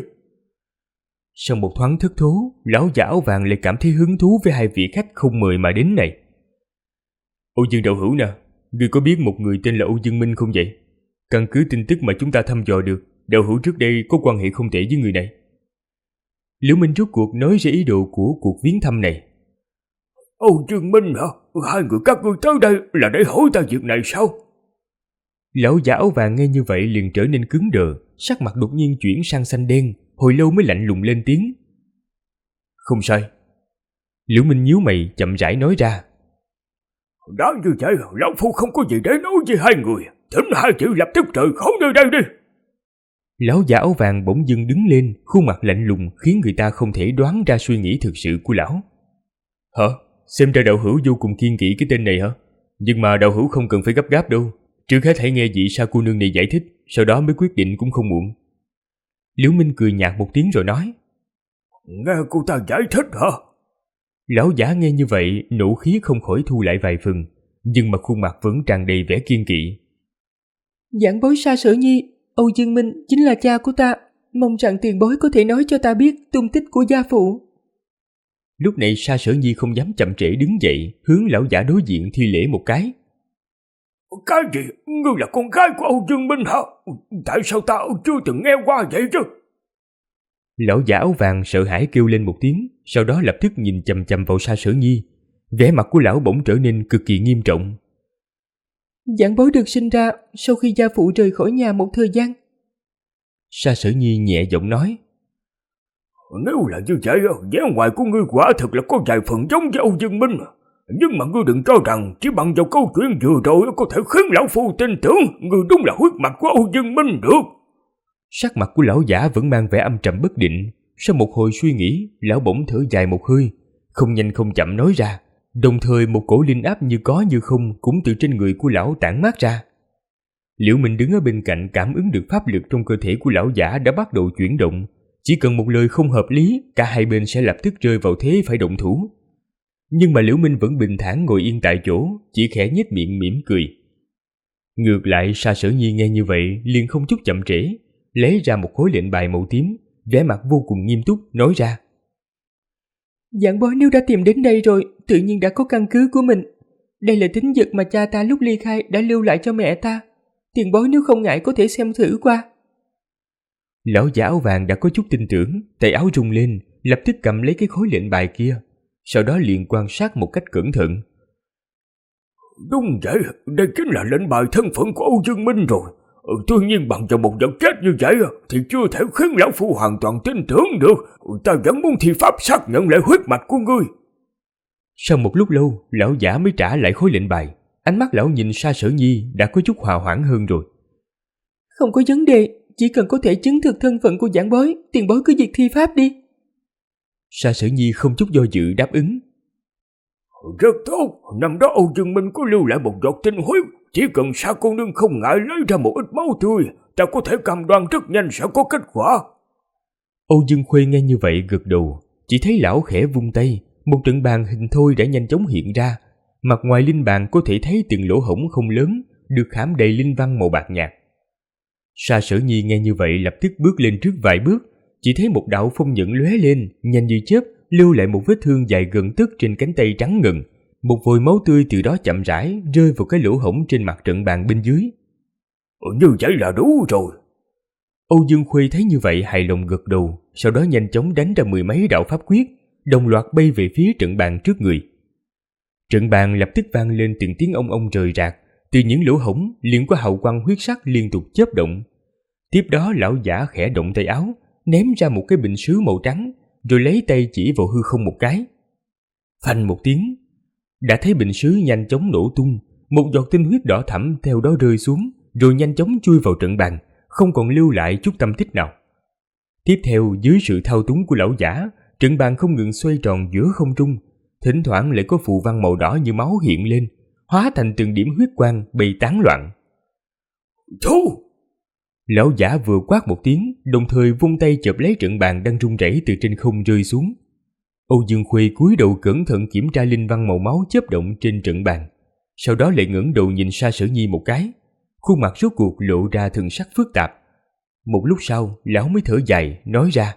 Sau một thoáng thất thố, lão già áo vàng lại cảm thấy hứng thú với hai vị khách không mời mà đến này. Âu Dương đạo hữu nè, ngươi có biết một người tên là Âu Dương Minh không vậy? Căn cứ tin tức mà chúng ta thăm dò được, đạo hữu trước đây có quan hệ không tệ với người này. Liễu Minh rốt cuộc nói ra ý đồ của cuộc viếng thăm này. Âu Dương Minh hả? Hai người các ngươi tới đây là để hỏi ta việc này sao? Lão già áo vàng nghe như vậy liền trở nên cứng đờ, sắc mặt đột nhiên chuyển sang xanh đen, hồi lâu mới lạnh lùng lên tiếng. Không sai. Liễu Minh nhíu mày chậm rãi nói ra. Đã như vậy, lão phu không có gì để nói với hai người, thỉnh hai chữ lập tức rời khỏi nơi đây đi. Lão già áo vàng bỗng dưng đứng lên, khuôn mặt lạnh lùng khiến người ta không thể đoán ra suy nghĩ thực sự của lão. Hả? Xem ra đạo hữu vô cùng kiên kỵ cái tên này hả? Nhưng mà đạo hữu không cần phải gấp gáp đâu. Trước hết hãy nghe vị Sa cô nương này giải thích, sau đó mới quyết định cũng không muộn. Liễu Minh cười nhạt một tiếng rồi nói: Nghe cô ta giải thích hả? Lão giả nghe như vậy, nộ khí không khỏi thu lại vài phần, nhưng mà khuôn mặt vẫn tràn đầy vẻ kiên kỵ. Giảng bối Sa Sở Nhi, Âu Dương Minh chính là cha của ta, mong rằng tiền bối có thể nói cho ta biết tung tích của gia phụ. Lúc này Sa Sở Nhi không dám chậm trễ đứng dậy, hướng lão giả đối diện thi lễ một cái. Cái gì? Ngươi là con gái của Âu Dương Minh hả? Tại sao ta chưa từng nghe qua vậy chứ? Lão giả áo vàng sợ hãi kêu lên một tiếng, sau đó lập tức nhìn chằm chằm vào Sa Sở Nhi. Vẻ mặt của lão bỗng trở nên cực kỳ nghiêm trọng. Giảng bối được sinh ra sau khi gia phụ rời khỏi nhà một thời gian. Sa Sở Nhi nhẹ giọng nói: Nếu là như vậy, vẻ ngoài của ngươi quả thực là có vài phần giống với Âu Dương Minh. Nhưng mà ngươi đừng cho rằng chỉ bằng vào câu chuyện vừa rồi có thể khiến lão phu tin tưởng ngươi đúng là huyết mạch của Âu Dương Minh được. Sắc mặt của lão giả vẫn mang vẻ âm trầm bất định. Sau một hồi suy nghĩ, lão bỗng thở dài một hơi, không nhanh không chậm nói ra. Đồng thời một cổ linh áp như có như không cũng từ trên người của lão tản mát ra. Liễu Minh đứng ở bên cạnh cảm ứng được pháp lực trong cơ thể của lão giả đã bắt đầu chuyển động. Chỉ cần một lời không hợp lý, cả hai bên sẽ lập tức rơi vào thế phải động thủ. Nhưng mà Liễu Minh vẫn bình thản ngồi yên tại chỗ, chỉ khẽ nhếch miệng mỉm cười. Ngược lại Sa Sở Nhi nghe như vậy liền không chút chậm trễ, lấy ra một khối lệnh bài màu tím, vẻ mặt vô cùng nghiêm túc nói ra: Giảng bối nếu đã tìm đến đây rồi, tự nhiên đã có căn cứ của mình. Đây là tín vật mà cha ta lúc ly khai đã lưu lại cho mẹ ta. Tiền bối nếu không ngại có thể xem thử qua. Lão giả áo vàng đã có chút tin tưởng, tay áo rung lên, lập tức cầm lấy cái khối lệnh bài kia, sau đó liền quan sát một cách cẩn thận. Đúng vậy, đây chính là lệnh bài thân phận của Âu Dương Minh rồi. Tuy nhiên bằng vào một vật chết như vậy thì chưa thể khiến lão phu hoàn toàn tin tưởng được. Ta vẫn muốn thi pháp xác nhận lại huyết mạch của ngươi. Sau một lúc lâu, lão giả mới trả lại khối lệnh bài. Ánh mắt lão nhìn Sa Sở Nhi đã có chút hòa hoãn hơn rồi. Không có vấn đề, chỉ cần có thể chứng thực thân phận của giảng bối, tiền bối cứ việc thi pháp đi. Sa Sở Nhi không chút do dự đáp ứng. Rất tốt, năm đó Âu Dương Minh có lưu lại một giọt tinh huyết. Chỉ cần Sa cô nương không ngại lấy ra một ít máu tươi, ta có thể cam đoan rất nhanh sẽ có kết quả. Âu Dương Khuê nghe như vậy gật đầu, chỉ thấy lão khẽ vung tay, một trận bàn hình thoi đã nhanh chóng hiện ra. Mặt ngoài linh bàn có thể thấy từng lỗ hổng không lớn, được khảm đầy linh văn màu bạc nhạt. Sa Sở Nhi nghe như vậy lập tức bước lên trước vài bước, chỉ thấy một đạo phong nhận lóe lên, nhanh như chớp, lưu lại một vết thương dài gần tấc trên cánh tay trắng ngần. Một vòi máu tươi từ đó chậm rãi rơi vào cái lỗ hổng trên mặt trận bàn bên dưới. Như vậy là đủ rồi. Âu Dương Khuê thấy như vậy hài lòng gật đầu, sau đó nhanh chóng đánh ra mười mấy đạo pháp quyết, đồng loạt bay về phía trận bàn trước người. Trận bàn lập tức vang lên từng tiếng ong ong rời rạc, từ những lỗ hổng liền có hào quang huyết sắc liên tục chớp động. Tiếp đó lão giả khẽ động tay áo, ném ra một cái bình sứ màu trắng, rồi lấy tay chỉ vào hư không một cái. Phanh một tiếng, đã thấy bình sứ nhanh chóng nổ tung, một giọt tinh huyết đỏ thẫm theo đó rơi xuống, rồi nhanh chóng chui vào trận bàn, không còn lưu lại chút tâm tích nào. Tiếp theo, dưới sự thao túng của lão giả, trận bàn không ngừng xoay tròn giữa không trung, thỉnh thoảng lại có phù văn màu đỏ như máu hiện lên, hóa thành từng điểm huyết quang bay tán loạn. Thu! Lão giả vừa quát một tiếng, đồng thời vung tay chộp lấy trận bàn đang rung rẩy từ trên không rơi xuống. Âu Dương Khuê cúi đầu cẩn thận kiểm tra linh văn màu máu chớp động trên trận bàn, sau đó lại ngẩng đầu nhìn Sa Sở Nhi một cái, khuôn mặt rốt cuộc lộ ra thần sắc phức tạp. Một lúc sau, lão mới thở dài nói ra: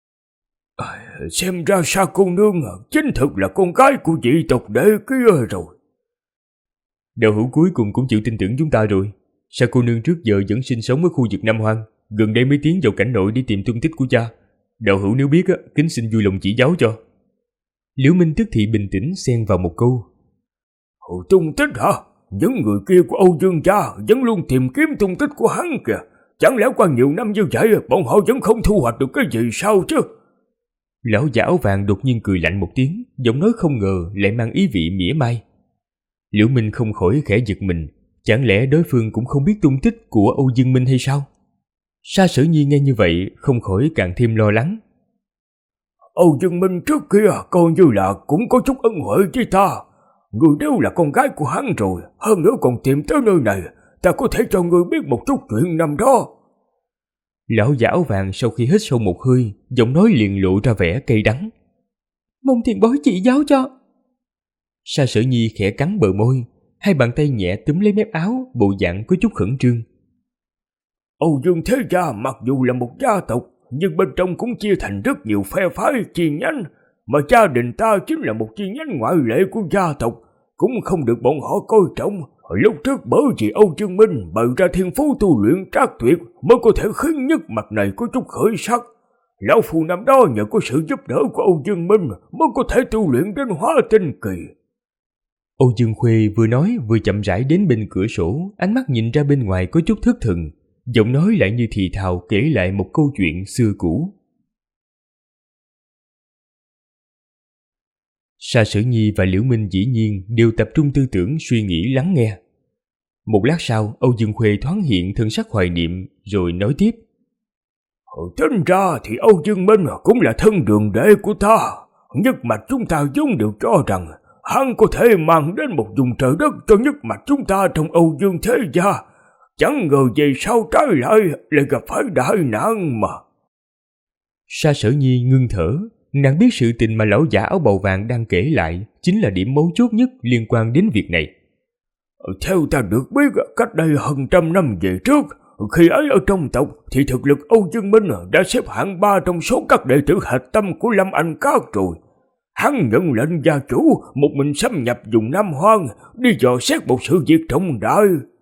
Xem ra Sa cô nương chính thực là con gái của dị tộc đệ kia rồi. Đạo hữu cuối cùng cũng chịu tin tưởng chúng ta rồi. Sa cô nương trước giờ vẫn sinh sống ở khu vực Nam Hoang, gần đây mới tiến vào cảnh nội đi tìm tung tích của cha. Đạo hữu nếu biết kính xin vui lòng chỉ giáo cho. Liễu Minh tức thì bình tĩnh xen vào một câu: Tung tích hả? Những người kia của Âu Dương gia vẫn luôn tìm kiếm tung tích của hắn kìa. Chẳng lẽ qua nhiều năm như vậy bọn họ vẫn không thu hoạch được cái gì sao chứ? Lão giả áo vàng đột nhiên cười lạnh một tiếng, giọng nói không ngờ lại mang ý vị mỉa mai. Liễu Minh không khỏi khẽ giật mình, chẳng lẽ đối phương cũng không biết tung tích của Âu Dương Minh hay sao? Sa Sở Nhi nghe như vậy không khỏi càng thêm lo lắng. Âu Dương Minh trước kia coi như là cũng có chút ân huệ với ta. Người đều là con gái của hắn rồi, hơn nữa còn tìm tới nơi này, ta có thể cho người biết một chút chuyện năm đó. Lão già áo vàng sau khi hít sâu một hơi, giọng nói liền lộ ra vẻ cay đắng. Mong tiền bối chỉ giáo cho. Sa Sở Nhi khẽ cắn bờ môi, hai bàn tay nhẹ túm lấy mép áo, bộ dạng có chút khẩn trương. Âu Dương Thế Gia mặc dù là một gia tộc, nhưng bên trong cũng chia thành rất nhiều phe phái chi nhánh, mà gia đình ta chính là một chi nhánh ngoại lệ của gia tộc, cũng không được bọn họ coi trọng. Lúc trước bởi vì Âu Dương Minh bày ra thiên phú tu luyện trác tuyệt mới có thể khiến nhất mặt này có chút khởi sắc. Lão phu năm đó nhờ có sự giúp đỡ của Âu Dương Minh mới có thể tu luyện đến hóa tinh kỳ. Âu Dương Khuê vừa nói vừa chậm rãi đến bên cửa sổ, ánh mắt nhìn ra bên ngoài có chút thất thần, giọng nói lại như thì thào kể lại một câu chuyện xưa cũ. Sa Sở Nhi và Liễu Minh dĩ nhiên đều tập trung tư tưởng suy nghĩ lắng nghe. Một lát sau, Âu Dương Khuê thoáng hiện thân sắc hoài niệm rồi nói tiếp. Tính ra thì Âu Dương Minh cũng là thân đường đệ của ta. Nhất mạch chúng ta vốn đều cho rằng hắn có thể mang đến một vùng trời đất cho nhất mạch chúng ta trong Âu Dương Thế Gia. Chẳng ngờ về sau trái lại gặp phải đại nạn mà. Sa Sở Nhi ngưng thở, nàng biết sự tình mà lão giả áo bào vàng đang kể lại chính là điểm mấu chốt nhất liên quan đến việc này. Theo ta được biết, cách đây hơn 100 năm về trước, khi ấy ở trong tộc thì thực lực Âu Dương Minh đã xếp hạng 3 trong số các đệ tử hạch tâm của Lâm Anh Các rồi. Hắn nhận lệnh gia chủ một mình xâm nhập vùng Nam Hoang, đi dò xét một sự việc trọng đại.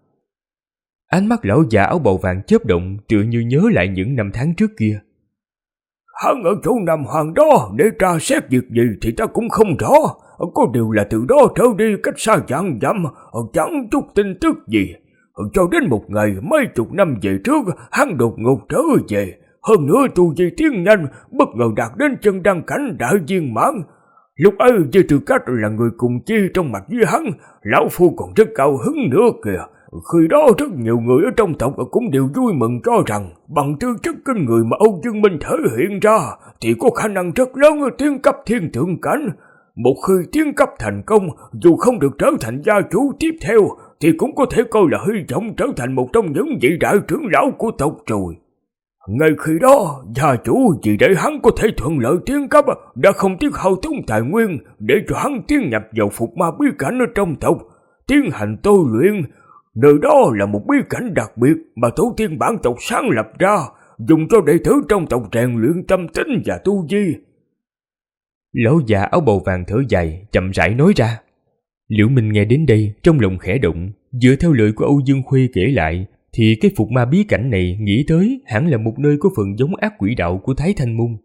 Ánh mắt lão già áo bào vàng chớp động, tựa như nhớ lại những năm tháng trước kia. Hắn ở chỗ Nam Hoàng đó để tra xét việc gì thì ta cũng không rõ. Có điều là từ đó trở đi cách xa vạn dặm, chẳng chút tin tức gì. Cho đến một ngày mấy chục năm về trước, hắn đột ngột trở về. Hơn nữa tu vi tiến nhanh, bất ngờ đạt đến chân đăng cảnh đại viên mãn. Lúc ấy với tư cách là người cùng chi trong mạch với hắn, lão phu còn rất cao hứng nữa kìa. Khi đó rất nhiều người ở trong tộc cũng đều vui mừng cho rằng bằng tư chất kinh người mà Âu Dương Minh thể hiện ra thì có khả năng rất lớn tiến cấp thiên thượng cảnh. Một khi tiến cấp thành công, dù không được trở thành gia chủ tiếp theo thì cũng có thể coi là hy vọng trở thành một trong những vị đại trưởng lão của tộc rồi. Ngay khi đó, gia chủ vì để hắn có thể thuận lợi tiến cấp đã không tiếc hao tốn tài nguyên để cho hắn tiến nhập vào phục ma bí cảnh ở trong tộc, tiến hành tu luyện. Nơi đó là một bí cảnh đặc biệt mà tổ tiên bản tộc sáng lập ra, dùng cho đệ tử trong tộc rèn luyện tâm tính và tu vi. Lão già áo bào vàng thở dài, chậm rãi nói ra. Liễu Minh nghe đến đây, trong lòng khẽ động, dựa theo lời của Âu Dương Khuê kể lại, thì cái phục ma bí cảnh này nghĩ tới hẳn là một nơi có phần giống ác quỷ đạo của Thái Thanh Môn.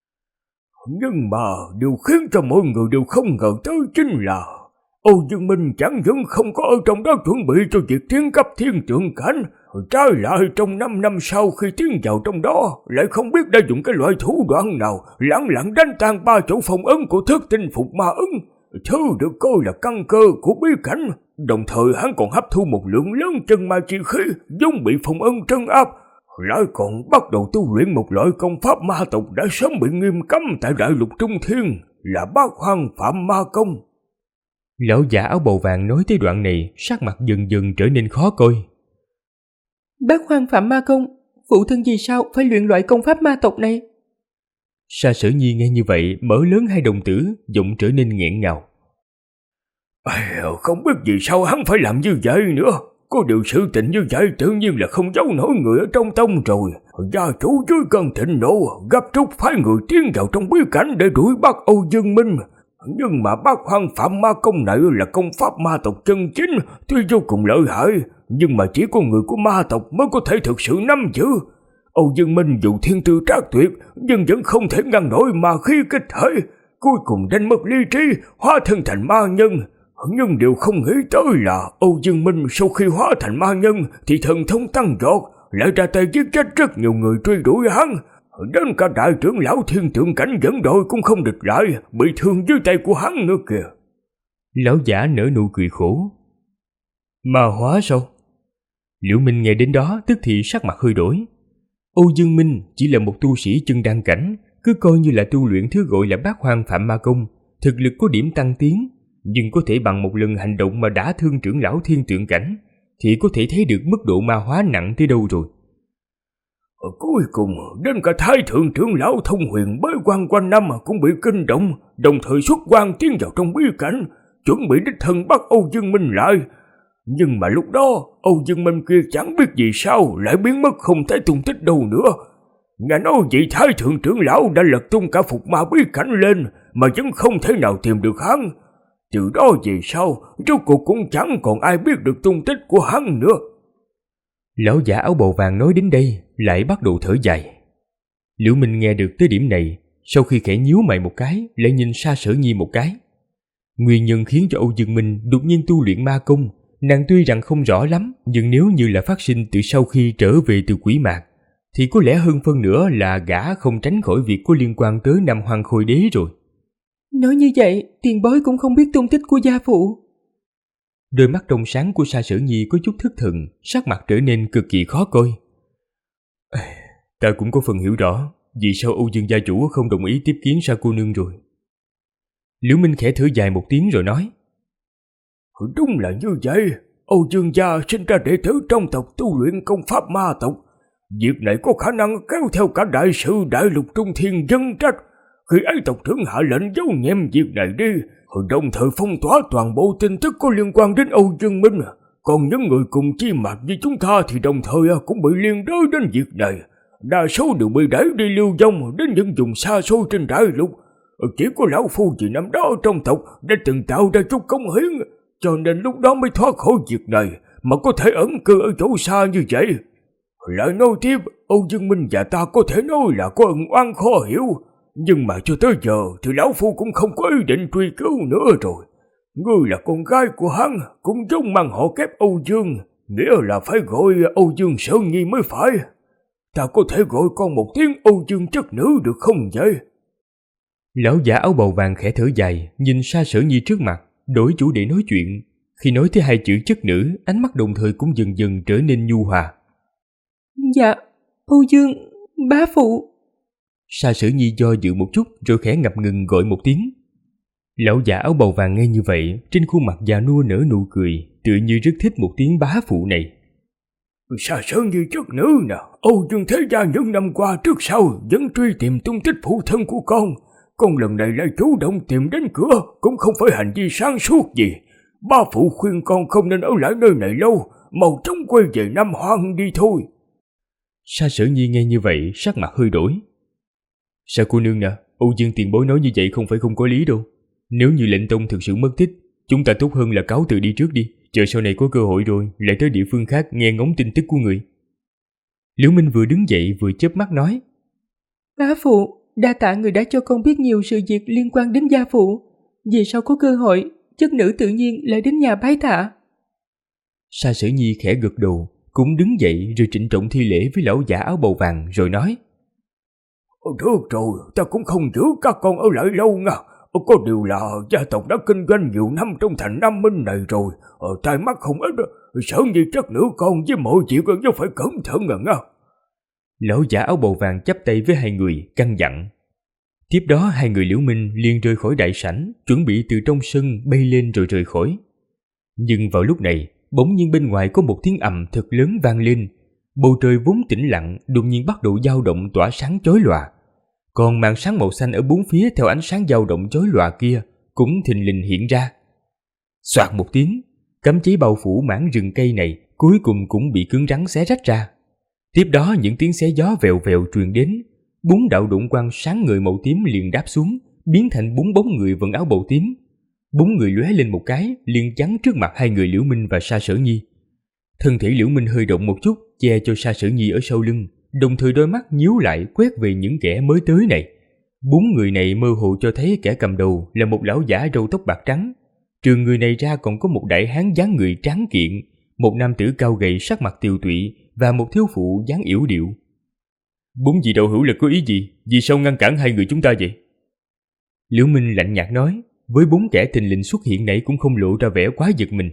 Nhưng mà điều khiến cho mọi người đều không ngờ tới chính là Âu Dương Minh chẳng những không có ở trong đó chuẩn bị cho việc tiến cấp thiên tượng cảnh, trái lại trong 5 năm sau khi tiến vào trong đó lại không biết đã dùng cái loại thủ đoạn nào lẳng lặng đánh tan 3 chỗ phong ấn của thất tinh phục ma ấn, thứ được coi là căn cơ của bí cảnh. Đồng thời hắn còn hấp thu một lượng lớn chân ma chi khí vốn bị phong ấn trấn áp, lại còn bắt đầu tu luyện một loại công pháp ma tộc đã sớm bị nghiêm cấm tại đại lục Trung Thiên, là Bát Hoang Phạm Ma Công. Lão già áo bào vàng nói tới đoạn này, sắc mặt dần dần trở nên khó coi. Bác Hoang Phạm Ma Công, phụ thân vì sao phải luyện loại công pháp ma tộc này? Sa Sở Nhi nghe như vậy, mở lớn hai đồng tử, giọng trở nên nghẹn ngào. Không biết vì sao hắn phải làm như vậy nữa. Có điều sự tình như vậy tự nhiên là không giấu nổi người ở trong tông rồi. Gia chủ dưới cơn thịnh nộ gấp rút phái người tiến vào trong bí cảnh để đuổi bắt Âu Dương Minh. Nhưng mà Bát Hoang Phạm Ma Công này là công pháp ma tộc chân chính, tuy vô cùng lợi hại, nhưng mà chỉ có người của ma tộc mới có thể thực sự nắm giữ. Âu Dương Minh dù thiên tư trác tuyệt, nhưng vẫn không thể ngăn nổi ma khí kích thể, cuối cùng đánh mất lý trí, hóa thân thành ma nhân. Nhưng điều không nghĩ tới là Âu Dương Minh sau khi hóa thành ma nhân thì thần thông tăng vọt, lại ra tay giết chết rất nhiều người truy đuổi hắn. Đến cả đại trưởng lão thiên tượng cảnh dẫn đội cũng không địch lại, bị thương dưới tay của hắn nữa kìa. Lão giả nở nụ cười khổ. Ma hóa sao? Liễu Minh nghe đến đó tức thì sắc mặt hơi đổi. Âu Dương Minh chỉ là một tu sĩ chân đan cảnh, cứ coi như là tu luyện thứ gọi là Bát Hoang Phạm Ma Công, thực lực có điểm tăng tiến, nhưng có thể bằng một lần hành động mà đả thương trưởng lão thiên tượng cảnh, thì có thể thấy được mức độ ma hóa nặng tới đâu rồi. Cuối cùng, đến cả Thái Thượng trưởng lão Thông Huyền bế quan quanh năm cũng bị kinh động, đồng thời xuất quan tiến vào trong bí cảnh, chuẩn bị đích thân bắt Âu Dương Minh lại. Nhưng mà lúc đó, Âu Dương Minh kia chẳng biết vì sao lại biến mất không thấy tung tích đâu nữa. Nghe nói vị Thái Thượng trưởng lão đã lật tung cả phục ma bí cảnh lên mà vẫn không thể nào tìm được hắn. Từ đó về sau, rốt cuộc cũng chẳng còn ai biết được tung tích của hắn nữa. Lão giả áo bào vàng nói đến đây lại bắt đầu thở dài. Liễu Minh nghe được tới điểm này, sau khi khẽ nhíu mày một cái, lại nhìn Sa Sở Nhi một cái. Nguyên nhân khiến cho Âu Dương Minh đột nhiên tu luyện ma công, nàng tuy rằng không rõ lắm, nhưng nếu như là phát sinh từ sau khi trở về từ quỷ mạc, thì có lẽ hơn phân nữa là gã không tránh khỏi việc có liên quan tới Nam Hoàng Khôi Đế rồi. Nói như vậy, tiền bối cũng không biết tung tích của gia phụ. Đôi mắt trong sáng của Sa Sở Nhi có chút thất thần, sắc mặt trở nên cực kỳ khó coi. Ta cũng có phần hiểu rõ vì sao Âu Dương gia chủ không đồng ý tiếp kiến Sa cô nương rồi. Liễu Minh khẽ thở dài một tiếng rồi nói. Đúng là như vậy, Âu Dương gia sinh ra đệ tử trong tộc tu luyện công pháp ma tộc. Việc này có khả năng kéo theo cả đại sự đại lục trung thiên dân trách. Khi ấy tộc trưởng hạ lệnh giấu nhẹm việc này đi, đồng thời phong tỏa toàn bộ tin tức có liên quan đến Âu Dương Minh. Còn những người cùng chi mạch với chúng ta thì đồng thời cũng bị liên đới đến việc này. Đa số đều bị đẩy đi lưu vong đến những vùng xa xôi trên đại lục. Chỉ có lão phu vì năm đó trong tộc đã từng tạo ra chút công hiến, cho nên lúc đó mới thoát khỏi việc này mà có thể ẩn cư ở chỗ xa như vậy. Lại nói tiếp, Âu Dương Minh và ta có thể nói là có ân oán khó hiểu, nhưng mà cho tới giờ thì lão phu cũng không có ý định truy cứu nữa rồi. Ngươi là con gái của hắn, cũng giống mang họ kép Âu Dương, nghĩa là phải gọi Âu Dương Sở Nhi mới phải. Ta có thể gọi con một tiếng Âu Dương chất nữ được không vậy? Lão giả áo bào vàng khẽ thở dài, nhìn Sa Sở Nhi trước mặt, đổi chủ để nói chuyện. Khi nói tới hai chữ chất nữ, ánh mắt đồng thời cũng dần dần trở nên nhu hòa. Dạ, Âu Dương, bá phụ. Sa Sở Nhi do dự một chút rồi khẽ ngập ngừng gọi một tiếng. Lão giả áo bào vàng nghe như vậy, trên khuôn mặt già nua nở nụ cười, tựa như rất thích một tiếng bá phụ này. Sa Sở Nhi chất nữ nè, Âu Dương thế gia những năm qua trước sau vẫn truy tìm tung tích phụ thân của con lần này lại chủ động tìm đến cửa, cũng không phải hành vi sáng suốt gì. Ba phụ khuyên con không nên ở lại nơi này lâu, mau chóng quay về Nam Hoang đi thôi. Sa Sở Nhi nghe như vậy, sắc mặt hơi đổi. Sa cô nương nè, Âu Dương tiền bối nói như vậy không phải không có lý đâu. Nếu như lệnh tông thực sự mất tích, chúng ta tốt hơn là cáo từ đi trước đi, chờ sau này có cơ hội rồi lại tới địa phương khác nghe ngóng tin tức của người. Liễu Minh vừa đứng dậy vừa chớp mắt nói. Bá phụ, đa tạ người đã cho con biết nhiều sự việc liên quan đến gia phụ. Vì sau có cơ hội, chất nữ tự nhiên lại đến nhà bái tạ. Sa Sở Nhi khẽ gật đầu, cũng đứng dậy rồi trịnh trọng thi lễ với lão giả áo bào vàng rồi nói. Được rồi, ta cũng không giữ các con ở lại lâu nha. Có điều là gia tộc đã kinh doanh nhiều năm trong thành Nam Minh này rồi, tai mắt không ít, Sở Nhi chất nữ con với mọi chuyện vẫn phải cẩn thận nha. Lão giả áo bào vàng chắp tay với hai người, căn dặn. Tiếp đó hai người Liễu Minh liền rời khỏi đại sảnh, chuẩn bị từ trong sân bay lên rồi rời khỏi. Nhưng vào lúc này, bỗng nhiên bên ngoài có một tiếng ầm thật lớn vang lên. Bầu trời vốn tĩnh lặng đột nhiên bắt đầu dao động tỏa sáng chói lòa. Còn màn sáng màu xanh ở bốn phía theo ánh sáng dao động chói lòa kia cũng thình lình hiện ra. Soạt một tiếng, cấm chế bao phủ mảng rừng cây này cuối cùng cũng bị cứng rắn xé rách ra. Tiếp đó những tiếng xé gió vèo vèo truyền đến, 4 đạo độn quang sáng ngời màu tím liền đáp xuống, biến thành 4 bóng người vận áo màu tím. 4 người lóe lên một cái, liền chắn trước mặt hai người Liễu Minh và Sa Sở Nhi. Thân thể Liễu Minh hơi động một chút, che cho Sa Sở Nhi ở sau lưng, đồng thời đôi mắt nhíu lại quét về những kẻ mới tới này. 4 người này mơ hồ cho thấy kẻ cầm đầu là một lão giả râu tóc bạc trắng. Trừ người này ra còn có một đại hán dáng người tráng kiện, một nam tử cao gầy sắc mặt tiều tụy và một thiếu phụ dáng yểu điệu. 4 vị đạo hữu là có ý gì? Vì sao ngăn cản hai người chúng ta vậy? Liễu Minh lạnh nhạt nói, với 4 kẻ thình lình xuất hiện này cũng không lộ ra vẻ quá giật mình.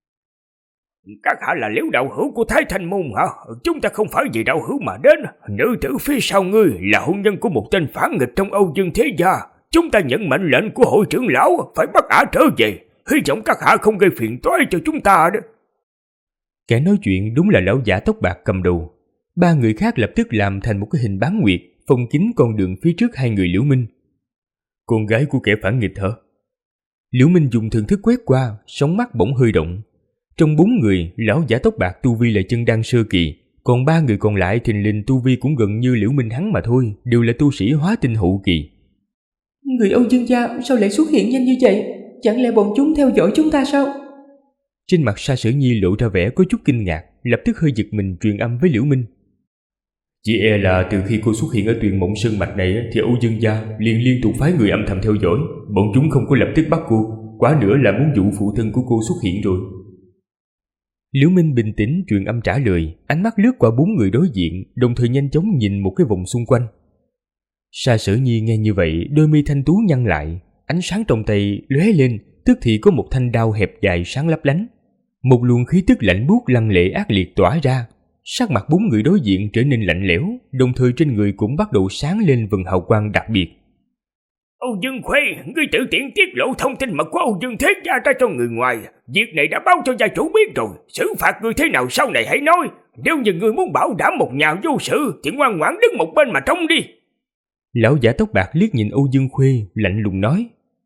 Các hạ là Liễu đạo hữu của Thái Thanh Môn hả? Chúng ta không phải vì đạo hữu mà đến. Nữ tử phía sau ngươi là hôn nhân của một tên phản nghịch trong Âu Dương thế gia. Chúng ta nhận mệnh lệnh của hội trưởng lão phải bắt ả trở về. Hy vọng các hạ không gây phiền toái cho chúng ta đó. Kẻ nói chuyện đúng là lão giả tóc bạc cầm đầu. Ba người khác lập tức làm thành một cái hình bán nguyệt, phong kín con đường phía trước hai người Liễu Minh. Con gái của kẻ phản nghịch hả? Liễu Minh dùng thần thức quét qua, sóng mắt bỗng hơi động. Trong 4 người, lão giả tóc bạc tu vi là chân đan sơ kỳ, còn 3 người còn lại thình lình tu vi cũng gần như Liễu Minh hắn mà thôi, đều là tu sĩ hóa tinh hậu kỳ. Người Âu Dương gia sao lại xuất hiện nhanh như vậy? Chẳng lẽ bọn chúng theo dõi chúng ta sao? Trên mặt Sa Sở Nhi lộ ra vẻ có chút kinh ngạc, lập tức hơi giật mình truyền âm với Liễu Minh. Chỉ e là từ khi cô xuất hiện ở Tuyền Mộng Sơn mạch này thì Âu Dương gia liền liên tục phái người âm thầm theo dõi, bọn chúng không có lập tức bắt cô, quá nữa là muốn dụ phụ thân của cô xuất hiện rồi. Liễu Minh bình tĩnh truyền âm trả lời, ánh mắt lướt qua 4 người đối diện, đồng thời nhanh chóng nhìn một cái vòng xung quanh. Sa Sở Nhi nghe như vậy, đôi mi thanh tú nhăn lại, ánh sáng trong tay lóe lên, tức thì có một thanh đao hẹp dài sáng lấp lánh. Một luồng khí tức lạnh buốt lăng lệ ác liệt tỏa ra, sắc mặt 4 người đối diện trở nên lạnh lẽo, đồng thời trên người cũng bắt đầu sáng lên vầng hào quang đặc biệt. Âu Dương Khuê, ngươi tự tiện tiết lộ thông tin mật của Âu Dương Thế Gia ra cho người ngoài. Việc này đã báo cho gia chủ biết rồi, xử phạt ngươi thế nào sau này hãy nói. Nếu như ngươi muốn bảo đảm một nhà vô sự thì ngoan ngoãn đứng một bên mà trông đi. Lão giả tóc bạc liếc nhìn Âu Dương Khuê, lạnh lùng nói.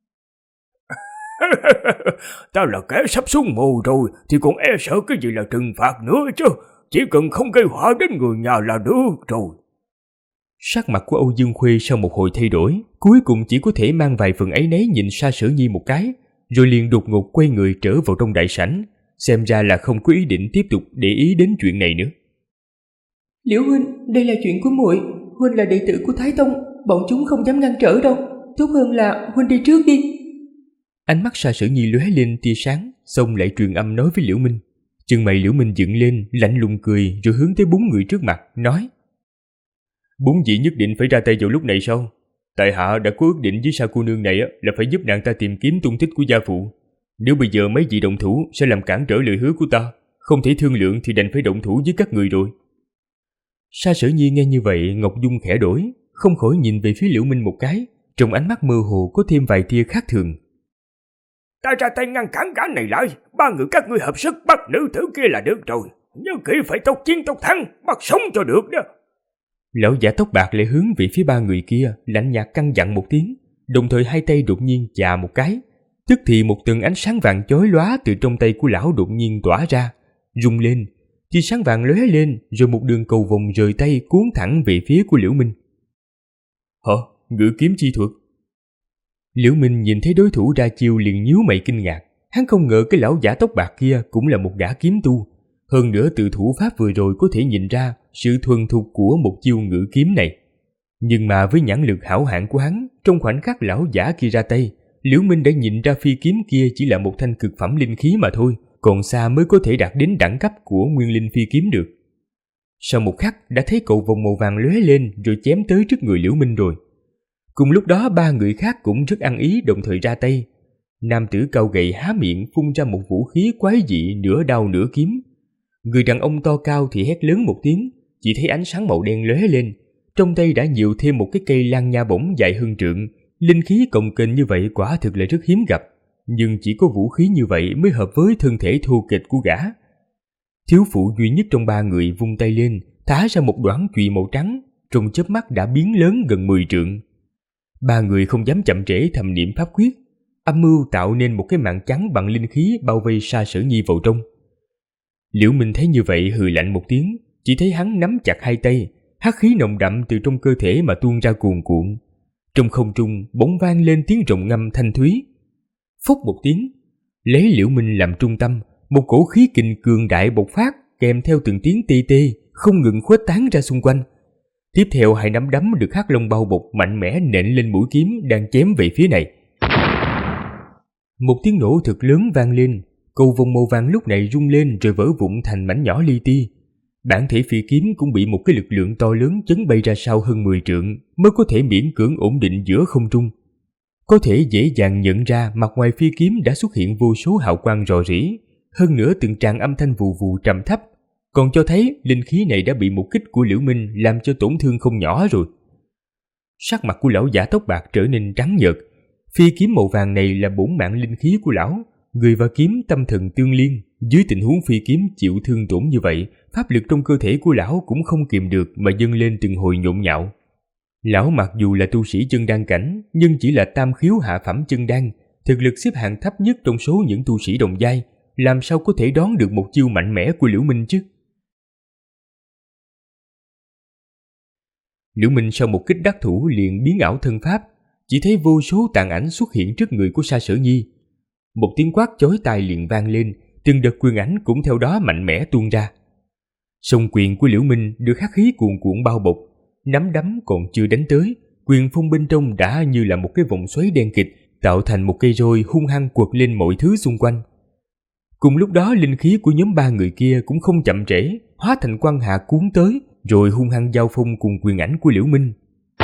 Ta là kẻ sắp xuống mồ rồi thì còn e sợ cái gì là trừng phạt nữa chứ. Chỉ cần không gây họa đến người nhà là được rồi. Sắc mặt của Âu Dương Khuê sau một hồi thay đổi, cuối cùng chỉ có thể mang vài phần áy náy nhìn Sa Sở Nhi một cái, rồi liền đột ngột quay người trở vào trong đại sảnh, xem ra là không có ý định tiếp tục để ý đến chuyện này nữa. Liễu huynh, đây là chuyện của muội, huynh là đệ tử của Thái Tông, bọn chúng không dám ngăn trở đâu, tốt hơn là huynh đi trước đi. Ánh mắt Sa Sở Nhi lóe lên tia sáng, xong lại truyền âm nói với Liễu Minh. Chân mày Liễu Minh dựng lên, lạnh lùng cười rồi hướng tới 4 người trước mặt, nói: 4 vị nhất định phải ra tay vào lúc này sao? Tại hạ đã có ước định với Sa cô nương này là phải giúp nàng ta tìm kiếm tung tích của gia phụ. Nếu bây giờ mấy vị động thủ sẽ làm cản trở lời hứa của ta, không thể thương lượng thì đành phải động thủ với các người rồi. Sa Sở Nhi nghe như vậy, ngọc dung khẽ đổi, không khỏi nhìn về phía Liễu Minh một cái, trong ánh mắt mơ hồ có thêm vài tia khác thường. Ta ra tay ngăn cản gã này lại, 3 người các ngươi hợp sức bắt nữ tử kia là được rồi. Nhớ kỹ phải tốc chiến tốc thắng, bắt sống cho được đó. Lão giả tóc bạc lại hướng về phía 3 người kia, lạnh nhạt căn dặn một tiếng, đồng thời hai tay đột nhiên chà một cái, tức thì một tầng ánh sáng vàng chói lóa từ trong tay của lão đột nhiên tỏa ra, rung lên, tia sáng vàng lóe lên, rồi một đường cầu vồng rời tay cuốn thẳng về phía của Liễu Minh. Hả? Ngự kiếm chi thuật? Liễu Minh nhìn thấy đối thủ ra chiêu liền nhíu mày kinh ngạc, hắn không ngờ cái lão giả tóc bạc kia cũng là một gã kiếm tu, hơn nữa từ thủ pháp vừa rồi có thể nhìn ra sự thuần thục của một chiêu ngự kiếm này. Nhưng mà với nhãn lực hảo hạng của hắn, trong khoảnh khắc lão giả kia ra tay, Liễu Minh đã nhìn ra phi kiếm kia chỉ là một thanh cực phẩm linh khí mà thôi, còn xa mới có thể đạt đến đẳng cấp của nguyên linh phi kiếm được. Sau một khắc đã thấy cầu vồng màu vàng lóe lên rồi chém tới trước người Liễu Minh rồi. Cùng lúc đó 3 người khác cũng rất ăn ý đồng thời ra tay. Nam tử cao gầy há miệng phun ra một vũ khí quái dị nửa đao nửa kiếm. Người đàn ông to cao thì hét lớn một tiếng, chỉ thấy ánh sáng màu đen lóe lên, trong tay đã nhiều thêm một cái cây lan nha bổng dài hơn trượng. Linh khí cồng kềnh như vậy quả thực là rất hiếm gặp, nhưng chỉ có vũ khí như vậy mới hợp với thân thể thô kệch của gã. Thiếu phụ duy nhất trong 3 người vung tay lên, thả ra một đoạn chùy màu trắng, trong chớp mắt đã biến lớn gần 10 trượng. 3 người không dám chậm trễ thầm niệm pháp quyết, âm mưu tạo nên một cái màn trắng bằng linh khí bao vây Sa Sở Nhi vào trong. Liễu Minh thấy như vậy hừ lạnh một tiếng, chỉ thấy hắn nắm chặt hai tay, hắc khí nồng đậm từ trong cơ thể mà tuôn ra cuồn cuộn. Trong không trung bỗng vang lên tiếng rồng ngâm thanh thúy. Phốc một tiếng, lấy Liễu Minh làm trung tâm, một cổ khí kình cường đại bộc phát, kèm theo từng tiếng tê tê không ngừng khuếch tán ra xung quanh. Tiếp theo 2 nắm đấm được Hắc Long bao bọc mạnh mẽ nện lên mũi kiếm đang chém về phía này. Một tiếng nổ thật lớn vang lên, cầu vồng màu vàng lúc này rung lên rồi vỡ vụn thành mảnh nhỏ li ti. Bản thể phi kiếm cũng bị một cái lực lượng to lớn chấn bay ra sau hơn 10 trượng mới có thể miễn cưỡng ổn định giữa không trung. Có thể dễ dàng nhận ra mặt ngoài phi kiếm đã xuất hiện vô số hào quang rò rỉ, hơn nữa từng tràng âm thanh vù vù trầm thấp, còn cho thấy linh khí này đã bị một kích của Liễu Minh làm cho tổn thương không nhỏ rồi. Sắc mặt của lão giả tóc bạc trở nên trắng nhợt. Phi kiếm màu vàng này là bổn mạng linh khí của lão, người và kiếm tâm thần tương liên, dưới tình huống phi kiếm chịu thương tổn như vậy, pháp lực trong cơ thể của lão cũng không kìm được mà dâng lên từng hồi nhộn nhạo. Lão mặc dù là tu sĩ chân đan cảnh, nhưng chỉ là tam khiếu hạ phẩm chân đan, thực lực xếp hạng thấp nhất trong số những tu sĩ đồng giai, làm sao có thể đón được một chiêu mạnh mẽ của Liễu Minh chứ? Liễu Minh sau một kích đắc thủ liền biến ảo thân pháp, chỉ thấy vô số tàn ảnh xuất hiện trước người của Sa Sở Nhi. Một tiếng quát chói tai liền vang lên, từng đợt quyền ảnh cũng theo đó mạnh mẽ tuôn ra. Song quyền của Liễu Minh được hắc khí cuồn cuộn bao bọc, nắm đấm còn chưa đánh tới, quyền phong bên trong đã như là một cái vòng xoáy đen kịt, tạo thành một cây roi hung hăng quật lên mọi thứ xung quanh. Cùng lúc đó linh khí của nhóm 3 người kia cũng không chậm trễ, hóa thành quang hạ cuốn tới, rồi hung hăng giao phong cùng quyền ảnh của Liễu Minh.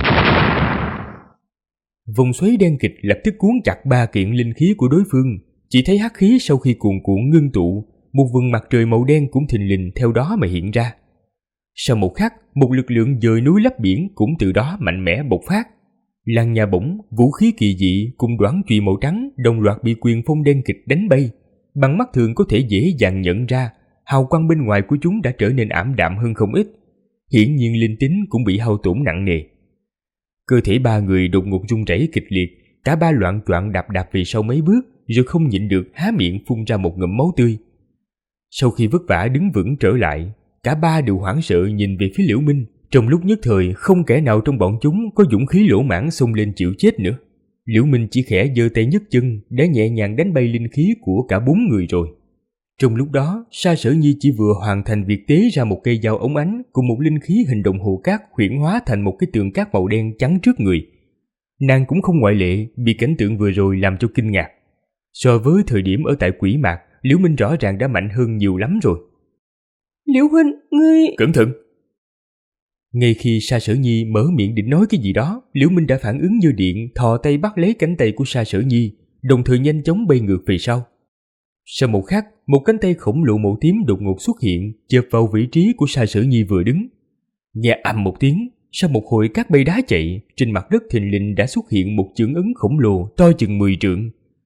Vòng xoáy đen kịch lập tức cuốn chặt 3 kiện linh khí của đối phương, chỉ thấy hắc khí sau khi cuồn cuộn ngưng tụ, một vầng mặt trời màu đen cũng thình lình theo đó mà hiện ra. Sau một khắc, một lực lượng dời núi lấp biển cũng từ đó mạnh mẽ bộc phát. Làn nhà bổng, vũ khí kỳ dị cùng đoán chùy màu trắng đồng loạt bị quyền phong đen kịch đánh bay. Bằng mắt thường có thể dễ dàng nhận ra, hào quang bên ngoài của chúng đã trở nên ảm đạm hơn không ít. Hiển nhiên linh tính cũng bị hao tổn nặng nề. Cơ thể 3 người đột ngột rung rẩy kịch liệt, cả 3 loạn choạng đạp về sau mấy bước, rồi không nhịn được há miệng phun ra một ngụm máu tươi. Sau khi vất vả đứng vững trở lại, cả 3 đều hoảng sợ nhìn về phía Liễu Minh. Trong lúc nhất thời, không kẻ nào trong bọn chúng có dũng khí lỗ mãng xông lên chịu chết nữa. Liễu Minh chỉ khẽ giơ tay nhấc chân đã nhẹ nhàng đánh bay linh khí của cả 4 người rồi. Trong lúc đó, Sa Sở Nhi chỉ vừa hoàn thành việc tế ra một cây dao ống ánh cùng một linh khí hình đồng hồ cát huyễn hóa thành một cái tượng cát màu đen chắn trước người. Nàng cũng không ngoại lệ, bị cảnh tượng vừa rồi làm cho kinh ngạc. So với thời điểm ở tại Quỷ Mạc, Liễu Minh rõ ràng đã mạnh hơn nhiều lắm rồi. Liễu huynh, ngươi... Cẩn thận! Ngay khi Sa Sở Nhi mở miệng định nói cái gì đó, Liễu Minh đã phản ứng như điện, thò tay bắt lấy cánh tay của Sa Sở Nhi, đồng thời nhanh chóng bay ngược về sau. Sau một khắc, một cánh tay khổng lồ màu tím đột ngột xuất hiện, chộp vào vị trí của Sa Sở Nhi vừa đứng. Nghe ầm một tiếng, sau một hồi cát bay đá chạy, trên mặt đất thình lình đã xuất hiện một chưởng ấn khổng lồ to chừng 10 trượng.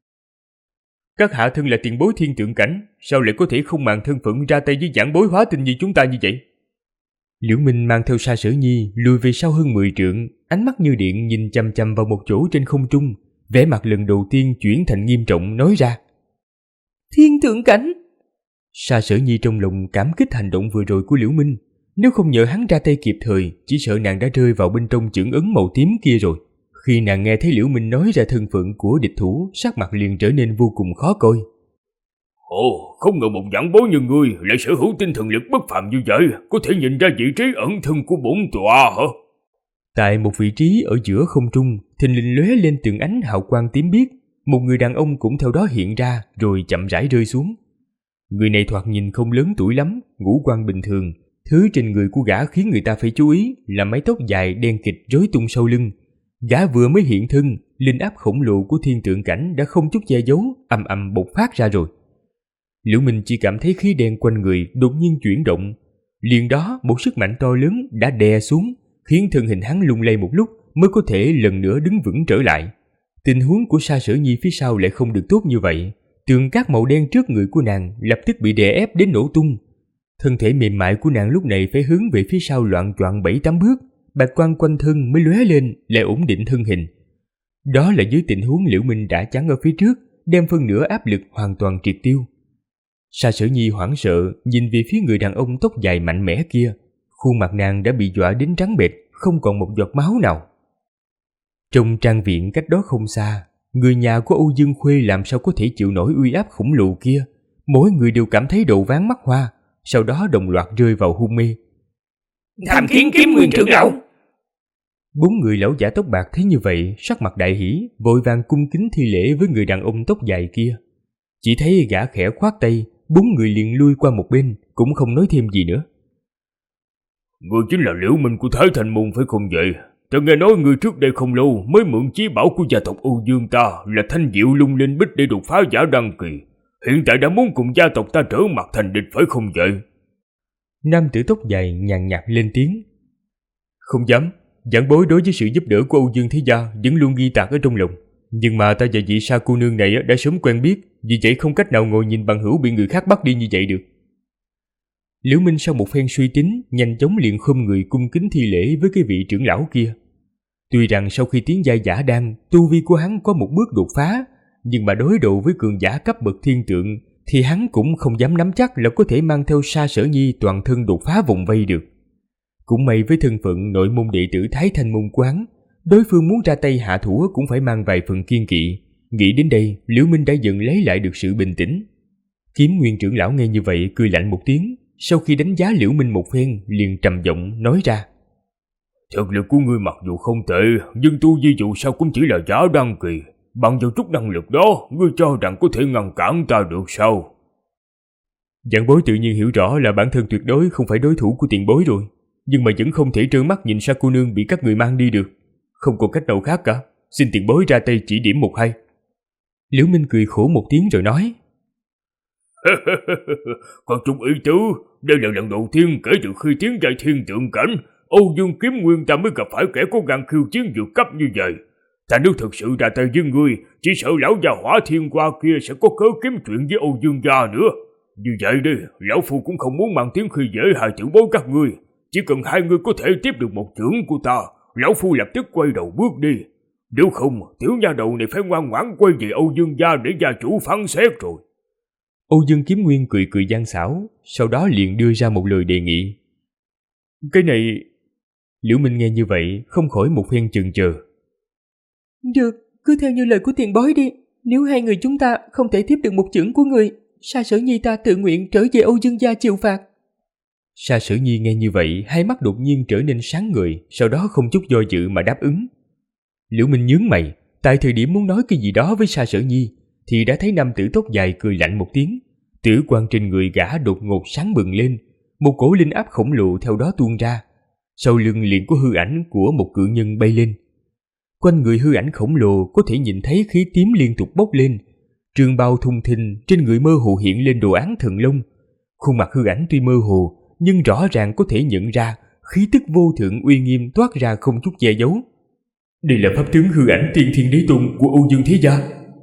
Các hạ thân là tiền bối thiên tượng cảnh, sao lại có thể không màng thân phận ra tay với giảng bối hóa tinh như chúng ta như vậy? Liễu Minh mang theo Sa Sở Nhi lùi về sau hơn 10 trượng, ánh mắt như điện nhìn chằm chằm vào một chỗ trên không trung, vẻ mặt lần đầu tiên chuyển thành nghiêm trọng nói ra: Thiên tượng cảnh! Sa Sở Nhi trong lòng cảm kích hành động vừa rồi của Liễu Minh, nếu không nhờ hắn ra tay kịp thời, chỉ sợ nàng đã rơi vào bên trong chưởng ấn màu tím kia rồi. Khi nàng nghe thấy Liễu Minh nói ra thân phận của địch thủ, sắc mặt liền trở nên vô cùng khó coi. Ồ, không ngờ một giảng bối như ngươi lại sở hữu tinh thần lực bất phàm như vậy, có thể nhìn ra vị trí ẩn thân của bổn tọa hả? Tại một vị trí ở giữa không trung, thình lình lóe lên từng ánh hào quang tím biếc, một người đàn ông cũng theo đó hiện ra rồi chậm rãi rơi xuống. Người này thoạt nhìn không lớn tuổi lắm, ngũ quan bình thường, thứ trên người của gã khiến người ta phải chú ý là mái tóc dài đen kịt rối tung sau lưng. Gã vừa mới hiện thân, linh áp khổng lồ của thiên tượng cảnh đã không chút che giấu, ầm ầm bộc phát ra rồi. Liễu Minh chỉ cảm thấy khí đen quanh người đột nhiên chuyển động, liền đó một sức mạnh to lớn đã đè xuống, khiến thân hình hắn lung lay một lúc mới có thể lần nữa đứng vững trở lại. Tình huống của Sa Sở Nhi phía sau lại không được tốt như vậy, tường cát màu đen trước người của nàng lập tức bị đè ép đến nổ tung. Thân thể mềm mại của nàng lúc này phải hướng về phía sau loạng choạng 7-8 bước, bạch quang quanh thân mới lóe lên lại ổn định thân hình. Đó là dưới tình huống Liễu Minh đã chắn ở phía trước, đem phân nửa áp lực hoàn toàn triệt tiêu. Sa Sở Nhi hoảng sợ nhìn về phía người đàn ông tóc dài mạnh mẽ kia, khuôn mặt nàng đã bị dọa đến trắng bệch, không còn một giọt máu nào. Trong trang viện cách đó không xa, người nhà của Âu Dương Khuê làm sao có thể chịu nổi uy áp khổng lồ kia, mỗi người đều cảm thấy đầu váng mắt hoa, sau đó đồng loạt rơi vào hôn mê. Tham kiến kiếm nguyên trưởng lão! 4 người lão giả tóc bạc thấy như vậy, sắc mặt đại hỉ, vội vàng cung kính thi lễ với người đàn ông tóc dài kia. Chỉ thấy gã khẽ khoát tay, 4 người liền lui qua một bên, cũng không nói thêm gì nữa. Ngươi chính là Liễu Minh của Thái Thành Môn phải không vậy? Ta nghe nói ngươi trước đây không lâu mới mượn chí bảo của gia tộc Âu Dương ta là thanh diệu lung linh bích để đột phá giả đăng kỳ. Hiện tại đã muốn cùng gia tộc ta trở mặt thành địch phải không vậy? Nam tử tóc dài nhàn nhạt lên tiếng. Không dám, giảng bối đối với sự giúp đỡ của Âu Dương thế gia vẫn luôn ghi tạc ở trong lòng. Nhưng mà ta và vị Sa cô nương này đã sớm quen biết, vì vậy không cách nào ngồi nhìn bằng hữu bị người khác bắt đi như vậy được. Liễu Minh sau một phen suy tính, nhanh chóng liền khom người cung kính thi lễ với cái vị trưởng lão kia. Tuy rằng sau khi tiến giai giả đan, tu vi của hắn có một bước đột phá, nhưng mà đối đầu với cường giả cấp bậc thiên tượng thì hắn cũng không dám nắm chắc là có thể mang theo Sa Sở Nhi toàn thân đột phá vòng vây được. Cũng may với thân phận nội môn đệ tử Thái Thanh môn của hắn, đối phương muốn ra tay hạ thủ cũng phải mang vài phần kiên kỵ. Nghĩ đến đây, Liễu Minh đã dần lấy lại được sự bình tĩnh. Kiếm Nguyên trưởng lão nghe như vậy cười lạnh một tiếng, sau khi đánh giá Liễu Minh một phen, liền trầm giọng nói ra: Thực lực của ngươi mặc dù không tệ, nhưng tu vi dù sao cũng chỉ là giả đăng kỳ. Bằng vào chút năng lực đó, ngươi cho rằng có thể ngăn cản ta được sao? Vạn bối tự nhiên hiểu rõ là bản thân tuyệt đối không phải đối thủ của tiền bối rồi, nhưng mà vẫn không thể trơ mắt nhìn Sa cô nương bị các người mang đi được. Không còn cách nào khác cả, xin tiền bối ra tay chỉ điểm một hai. Liễu Minh cười khổ một tiếng rồi nói: Còn chung ý tứ, đây là lần đầu tiên kể từ khi tiến giai thiên tượng cảnh, Âu Dương Kiếm Nguyên ta mới gặp phải kẻ có gan khiêu chiến vượt cấp như vậy. Ta nếu thực sự ra tay với ngươi, chỉ sợ lão già Hỏa Thiên Qua kia sẽ có cớ kiếm chuyện với Âu Dương gia nữa. Như vậy đi, lão phu cũng không muốn mang tiếng khi dễ hai tiểu bối các ngươi. Chỉ cần hai người có thể tiếp được một chưởng của ta, lão phu lập tức quay đầu bước đi. Nếu không, tiểu nha đầu này phải ngoan ngoãn quay về Âu Dương gia để gia chủ phán xét rồi. Âu Dương Kiếm Nguyên cười cười gian xảo, sau đó liền đưa ra một lời đề nghị. Cái này... Liễu Minh nghe như vậy, không khỏi một phen chần chờ. Được, cứ theo như lời của tiền bối đi. Nếu hai người chúng ta không thể tiếp được một chưởng của người, Sa Sở Nhi ta tự nguyện trở về Âu Dương gia chịu phạt. Sa Sở Nhi nghe như vậy, hai mắt đột nhiên trở nên sáng ngời, sau đó không chút do dự mà đáp ứng. Liễu Minh nhướng mày, tại thời điểm muốn nói cái gì đó với Sa Sở Nhi, thì đã thấy nam tử tóc dài cười lạnh một tiếng. Tử quang trên người gã đột ngột sáng bừng lên, một cổ linh áp khổng lồ theo đó tuôn ra. Sau lưng liền có hư ảnh của một cự nhân bay lên. Quanh người hư ảnh khổng lồ có thể nhìn thấy khí tím liên tục bốc lên. Trường bào thùng thình, trên người mơ hồ hiện lên đồ án thần long. Khuôn mặt hư ảnh tuy mơ hồ, nhưng rõ ràng có thể nhận ra khí tức vô thượng uy nghiêm toát ra không chút che giấu. Đây là pháp tướng hư ảnh tiên thiên đế tôn của Âu Dương thế gia.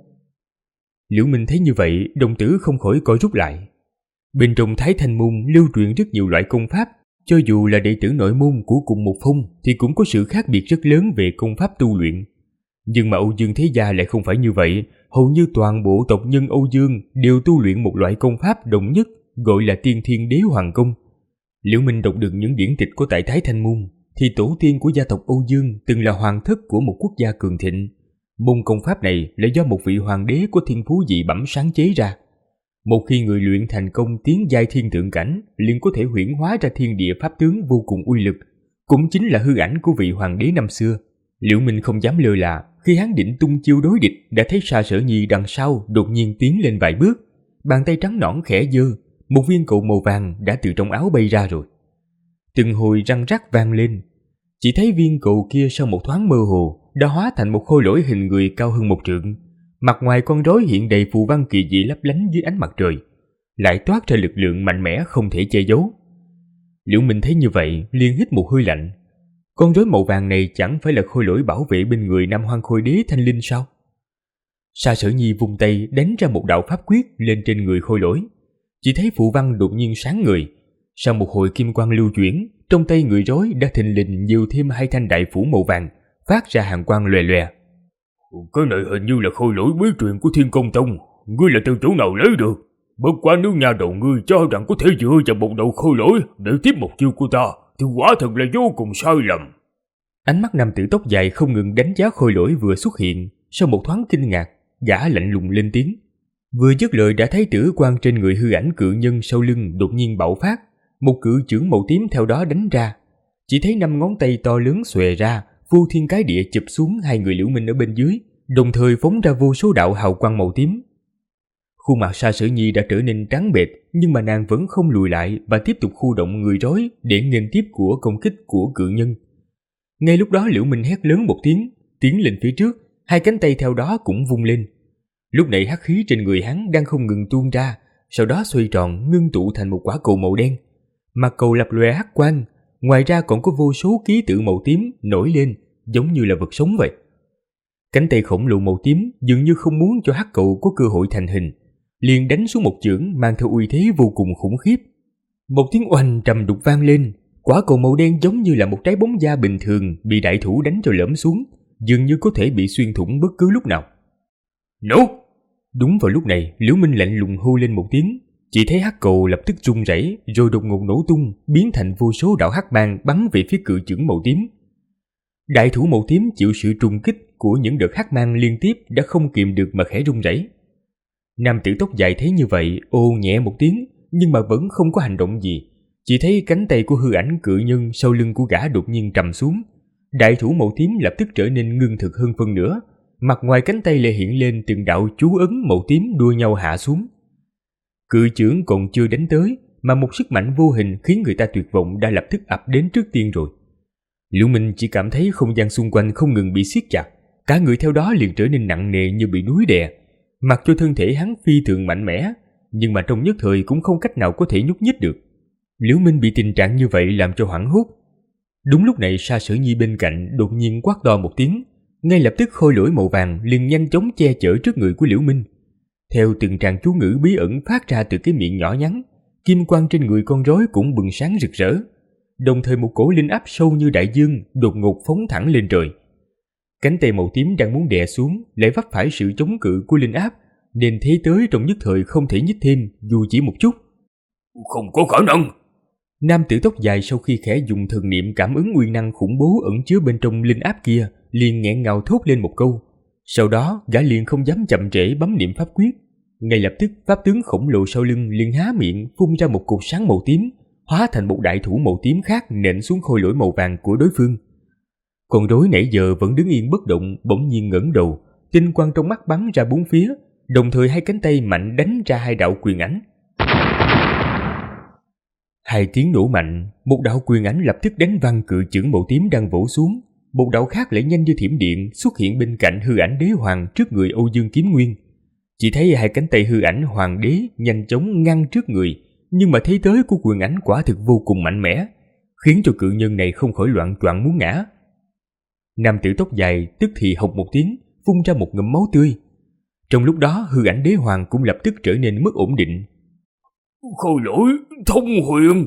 Liễu Minh thấy như vậy, đồng tử không khỏi co rút lại. Bên trong Thái Thanh môn lưu truyền rất nhiều loại công pháp, cho dù là đệ tử nội môn của cùng một phong thì cũng có sự khác biệt rất lớn về công pháp tu luyện. Nhưng mà Âu Dương thế gia lại không phải như vậy, hầu như toàn bộ tộc nhân Âu Dương đều tu luyện một loại công pháp đồng nhất, gọi là Tiên Thiên Đế Hoàng Công. Liễu Minh đọc được những điển tịch của tại Thái Thanh môn thì tổ tiên của gia tộc Âu Dương từng là hoàng thất của một quốc gia cường thịnh. Môn công pháp này là do một vị hoàng đế có thiên phú dị bẩm sáng chế ra. Một khi người luyện thành công tiến giai thiên tượng cảnh, liền có thể huyễn hóa ra thiên địa pháp tướng vô cùng uy lực, cũng chính là hư ảnh của vị hoàng đế năm xưa. Liễu Minh không dám lơ là, khi hắn định tung chiêu đối địch, đã thấy Sa Sở Nhi đằng sau đột nhiên tiến lên vài bước, bàn tay trắng nõn khẽ giơ, một viên cầu màu vàng đã từ trong áo bay ra rồi. Từng hồi răng rắc vang lên, chỉ thấy viên cầu kia sau một thoáng mơ hồ đã hóa thành một khôi lỗi hình người cao hơn một trượng. Mặt ngoài con rối hiện đầy phù văn kỳ dị lấp lánh dưới ánh mặt trời, lại toát ra lực lượng mạnh mẽ không thể che giấu. Liễu Minh thấy như vậy, liền hít một hơi lạnh. Con rối màu vàng này chẳng phải là khôi lỗi bảo vệ bên người Nam Hoang Khôi Đế Thanh Linh sao? Sa Sở Nhi vung tay đánh ra một đạo pháp quyết lên trên người khôi lỗi. Chỉ thấy phù văn đột nhiên sáng ngời. Sau một hồi kim quang lưu chuyển, trong tay người rối đã thình lình nhiều thêm hai thanh đại phủ màu vàng, phát ra hàn quang lòe lòe. Cái này hình như là khôi lỗi bí truyền của Thiên Công Tông. Ngươi là từ chỗ nào lấy được? Bất quá nếu nhà đầu ngươi cho rằng có thể dựa vào một đầu khôi lỗi để tiếp một chiêu của ta, thì quả thật là vô cùng sai lầm. Ánh mắt nam tử tóc dài không ngừng đánh giá khôi lỗi vừa xuất hiện. Sau một thoáng kinh ngạc, gã lạnh lùng lên tiếng. Vừa dứt lời đã thấy tử quang trên người hư ảnh cự nhân sau lưng đột nhiên bạo phát, một cự chưởng màu tím theo đó đánh ra. Chỉ thấy 5 ngón tay to lớn xòe ra, vô thiên cái địa chụp xuống hai người Liễu Minh ở bên dưới, đồng thời phóng ra vô số đạo hào quang màu tím. Khuôn mặt Sa Sở Nhi đã trở nên trắng bệch, nhưng mà nàng vẫn không lùi lại và tiếp tục khu động người rối để nghênh tiếp của công kích của cự nhân. Ngay lúc đó Liễu Minh hét lớn một tiếng, tiến lên phía trước, hai cánh tay theo đó cũng vung lên. Lúc này hắc khí trên người hắn đang không ngừng tuôn ra, sau đó xoay tròn ngưng tụ thành một quả cầu màu đen. Mặt cầu lập lòe hắc quang, ngoài ra còn có vô số ký tự màu tím nổi lên, giống như là vật sống vậy. Cánh tay khổng lồ màu tím dường như không muốn cho hắc cầu có cơ hội thành hình, liền đánh xuống một chưởng mang theo uy thế vô cùng khủng khiếp. Một tiếng oanh trầm đục vang lên, quả cầu màu đen giống như là một trái bóng da bình thường bị đại thủ đánh cho lõm xuống, dường như có thể bị xuyên thủng bất cứ lúc nào. Nổ! Đúng vào lúc này, Liễu Minh lạnh lùng hô lên một tiếng, chỉ thấy hắc cầu lập tức rung rẩy rồi đột ngột nổ tung, biến thành vô số đạo hắc mang bắn về phía cự chưởng màu tím. Đại thủ màu tím chịu sự trùng kích của những đợt hắc mang liên tiếp đã không kiềm được mà khẽ run rẩy. Nam tử tóc dài thấy như vậy, ô nhẹ một tiếng, nhưng mà vẫn không có hành động gì. Chỉ thấy cánh tay của hư ảnh cự nhân sau lưng của gã đột nhiên trầm xuống. Đại thủ màu tím lập tức trở nên ngưng thực hơn phân nửa. Mặt ngoài cánh tay lại hiện lên từng đạo chú ấn màu tím đua nhau hạ xuống. Cự chưởng còn chưa đánh tới, mà một sức mạnh vô hình khiến người ta tuyệt vọng đã lập tức ập đến trước tiên rồi. Liễu Minh chỉ cảm thấy không gian xung quanh không ngừng bị siết chặt, cả người theo đó liền trở nên nặng nề như bị núi đè. Mặc cho thân thể hắn phi thường mạnh mẽ, nhưng mà trong nhất thời cũng không cách nào có thể nhúc nhích được. Liễu Minh bị tình trạng như vậy làm cho hoảng hốt. Đúng lúc này Sa Sở Nhi bên cạnh đột nhiên quát to một tiếng, ngay lập tức khôi lỗi màu vàng liền nhanh chóng che chở trước người của Liễu Minh. Theo từng tràng chú ngữ bí ẩn phát ra từ cái miệng nhỏ nhắn, kim quang trên người con rối cũng bừng sáng rực rỡ. Đồng thời một cổ linh áp sâu như đại dương đột ngột phóng thẳng lên trời. Cánh tay màu tím đang muốn đè xuống lại vấp phải sự chống cự của linh áp, nên thế tới trong nhất thời không thể nhích thêm dù chỉ một chút. Không có khả năng! Nam tử tóc dài sau khi khẽ dùng thần niệm cảm ứng uy năng khủng bố ẩn chứa bên trong linh áp kia, liền nghẹn ngào thốt lên một câu. Sau đó gã liền không dám chậm trễ bấm niệm pháp quyết. Ngay lập tức pháp tướng khổng lồ sau lưng liền há miệng phun ra một cột sáng màu tím, hóa thành một đại thủ màu tím khác nện xuống khôi lỗi màu vàng của đối phương. Con rối nãy giờ vẫn đứng yên bất động bỗng nhiên ngẩng đầu, tinh quang trong mắt bắn ra bốn phía, đồng thời hai cánh tay mạnh đánh ra hai đạo quyền ảnh. Hai tiếng nổ mạnh, một đạo quyền ảnh lập tức đánh văng cự chưởng màu tím đang vỗ xuống, một đạo khác lại nhanh như thiểm điện xuất hiện bên cạnh hư ảnh đế hoàng trước người Âu Dương Kiếm Nguyên. Chỉ thấy hai cánh tay hư ảnh hoàng đế nhanh chóng ngăn trước người, nhưng mà thế tới của quyền ảnh quả thực vô cùng mạnh mẽ, khiến cho cự nhân này không khỏi loạng choạng muốn ngã. Nam tử tóc dài tức thì hộc một tiếng, phun ra một ngụm máu tươi. Trong lúc đó hư ảnh đế hoàng cũng lập tức trở nên mất ổn định. Khôi lỗi thông huyền!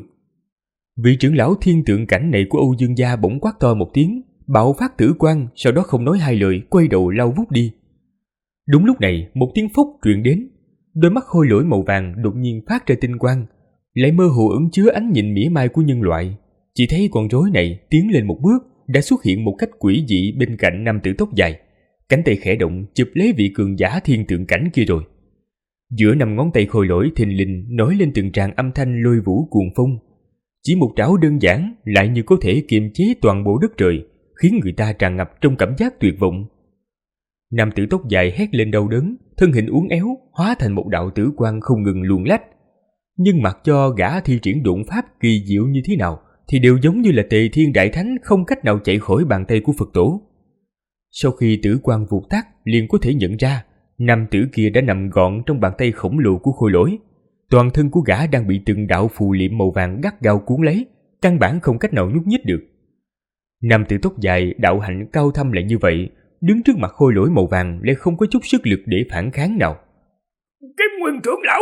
Vị trưởng lão thiên tượng cảnh này của Âu Dương gia bỗng quát to một tiếng, bạo phát tử quang, sau đó không nói hai lời quay đầu lao vút đi. Đúng lúc này một tiếng phốc truyền đến, đôi mắt khôi lỗi màu vàng đột nhiên phát ra tinh quang, lại mơ hồ ẩn chứa ánh nhìn mỉa mai của nhân loại. Chỉ thấy con rối này tiến lên một bước đã xuất hiện một cách quỷ dị bên cạnh nam tử tóc dài, cánh tay khẽ động chụp lấy vị cường giả thiên tượng cảnh kia rồi. Giữa năm ngón tay khôi lỗi thình lình nổi lên từng tràng âm thanh lôi vũ cuồng phong. Chỉ một trảo đơn giản lại như có thể kiềm chế toàn bộ đất trời, khiến người ta tràn ngập trong cảm giác tuyệt vọng. Nam tử tóc dài hét lên đau đớn, thân hình uốn éo hóa thành một đạo tử quang không ngừng luồn lách. Nhưng mặc cho gã thi triển độn pháp kỳ diệu như thế nào thì đều giống như là Tề Thiên Đại Thánh không cách nào chạy khỏi bàn tay của Phật tổ. Sau khi tử quang vụt tắt, liền có thể nhận ra nam tử kia đã nằm gọn trong bàn tay khổng lồ của khôi lỗi. Toàn thân của gã đang bị từng đạo phù liệm màu vàng gắt gao cuốn lấy, căn bản không cách nào nhúc nhích được. Nam tử tóc dài đạo hạnh cao thâm lại như vậy, đứng trước mặt khôi lỗi màu vàng lại không có chút sức lực để phản kháng nào. Kiếm Nguyên trưởng lão!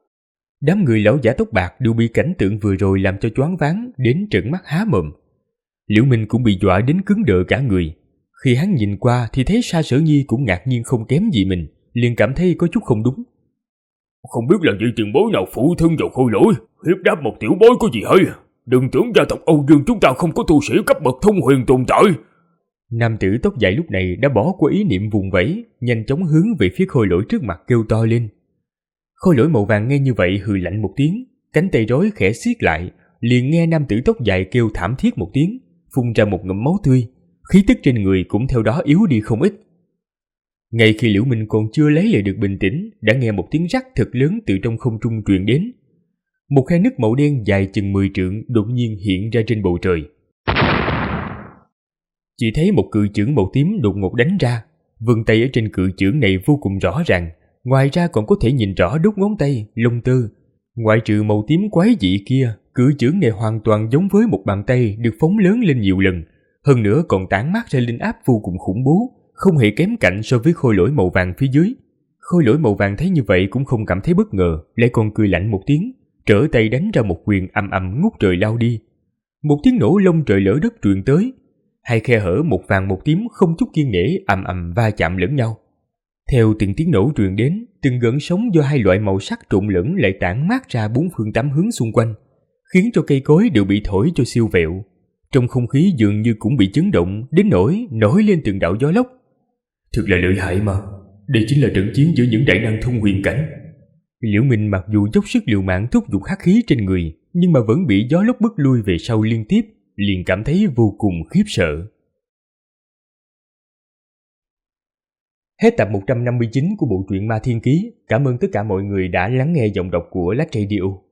Đám người lão giả tóc bạc đều bị cảnh tượng vừa rồi làm cho choáng váng đến trợn mắt há mồm. Liễu Minh cũng bị dọa đến cứng đờ cả người. Khi hắn nhìn qua thì thấy Sa Sở Nhi cũng ngạc nhiên không kém gì mình, liền cảm thấy có chút không đúng. Không biết là vị tiền bối nào phụ thân vào khôi lỗi, hiếp đáp một tiểu bối có gì hay? Đừng tưởng gia tộc Âu Dương chúng ta không có tu sĩ cấp bậc thông huyền tồn tại. Nam tử tóc dài lúc này đã bỏ qua ý niệm vùng vẫy, nhanh chóng hướng về phía khôi lỗi trước mặt kêu to lên. Khôi lỗi màu vàng nghe như vậy hừ lạnh một tiếng, cánh tay rối khẽ siết lại, liền nghe nam tử tóc dài kêu thảm thiết một tiếng, phun ra một ngụm máu tươi, khí tức trên người cũng theo đó yếu đi không ít. Ngay khi Liễu Minh còn chưa lấy lại được bình tĩnh, đã nghe một tiếng rắc thật lớn từ trong không trung truyền đến. Một khe nứt màu đen dài chừng 10 trượng đột nhiên hiện ra trên bầu trời. Chỉ thấy một cự chưởng màu tím đột ngột đánh ra, vân tay ở trên cự chưởng này vô cùng rõ ràng, ngoài ra còn có thể nhìn rõ đốt ngón tay, lông tơ. Ngoại trừ màu tím quái dị kia, cự chưởng này hoàn toàn giống với một bàn tay được phóng lớn lên nhiều lần, hơn nữa còn tản mát ra linh áp vô cùng khủng bố, không hề kém cạnh so với khôi lỗi màu vàng phía dưới. Khôi lỗi màu vàng thấy như vậy cũng không cảm thấy bất ngờ, lại còn cười lạnh một tiếng, trở tay đánh ra một quyền ầm ầm ngút trời lao đi. Một tiếng nổ lông trời lỡ đất truyền tới, hai khe hở một vàng một tím không chút kiêng nể ầm ầm va chạm lẫn nhau. Theo từng tiếng nổ truyền đến, từng gợn sóng do hai loại màu sắc trộn lẫn lại tản mát ra bốn phương tám hướng xung quanh, khiến cho cây cối đều bị thổi cho siêu vẹo. Trong không khí dường như cũng bị chấn động đến nỗi nổi lên từng đạo gió lốc. Thật là lợi hại mà, đây chính là trận chiến giữa những đại năng thông huyền cảnh. Liễu Minh mặc dù dốc sức liều mạng thúc giục hắc khí trên người, nhưng mà vẫn bị gió lốc bức lui về sau liên tiếp, liền cảm thấy vô cùng khiếp sợ. Hết tập 159 của bộ truyện Ma Thiên Ký. Cảm ơn tất cả mọi người đã lắng nghe giọng đọc của Lách Radio.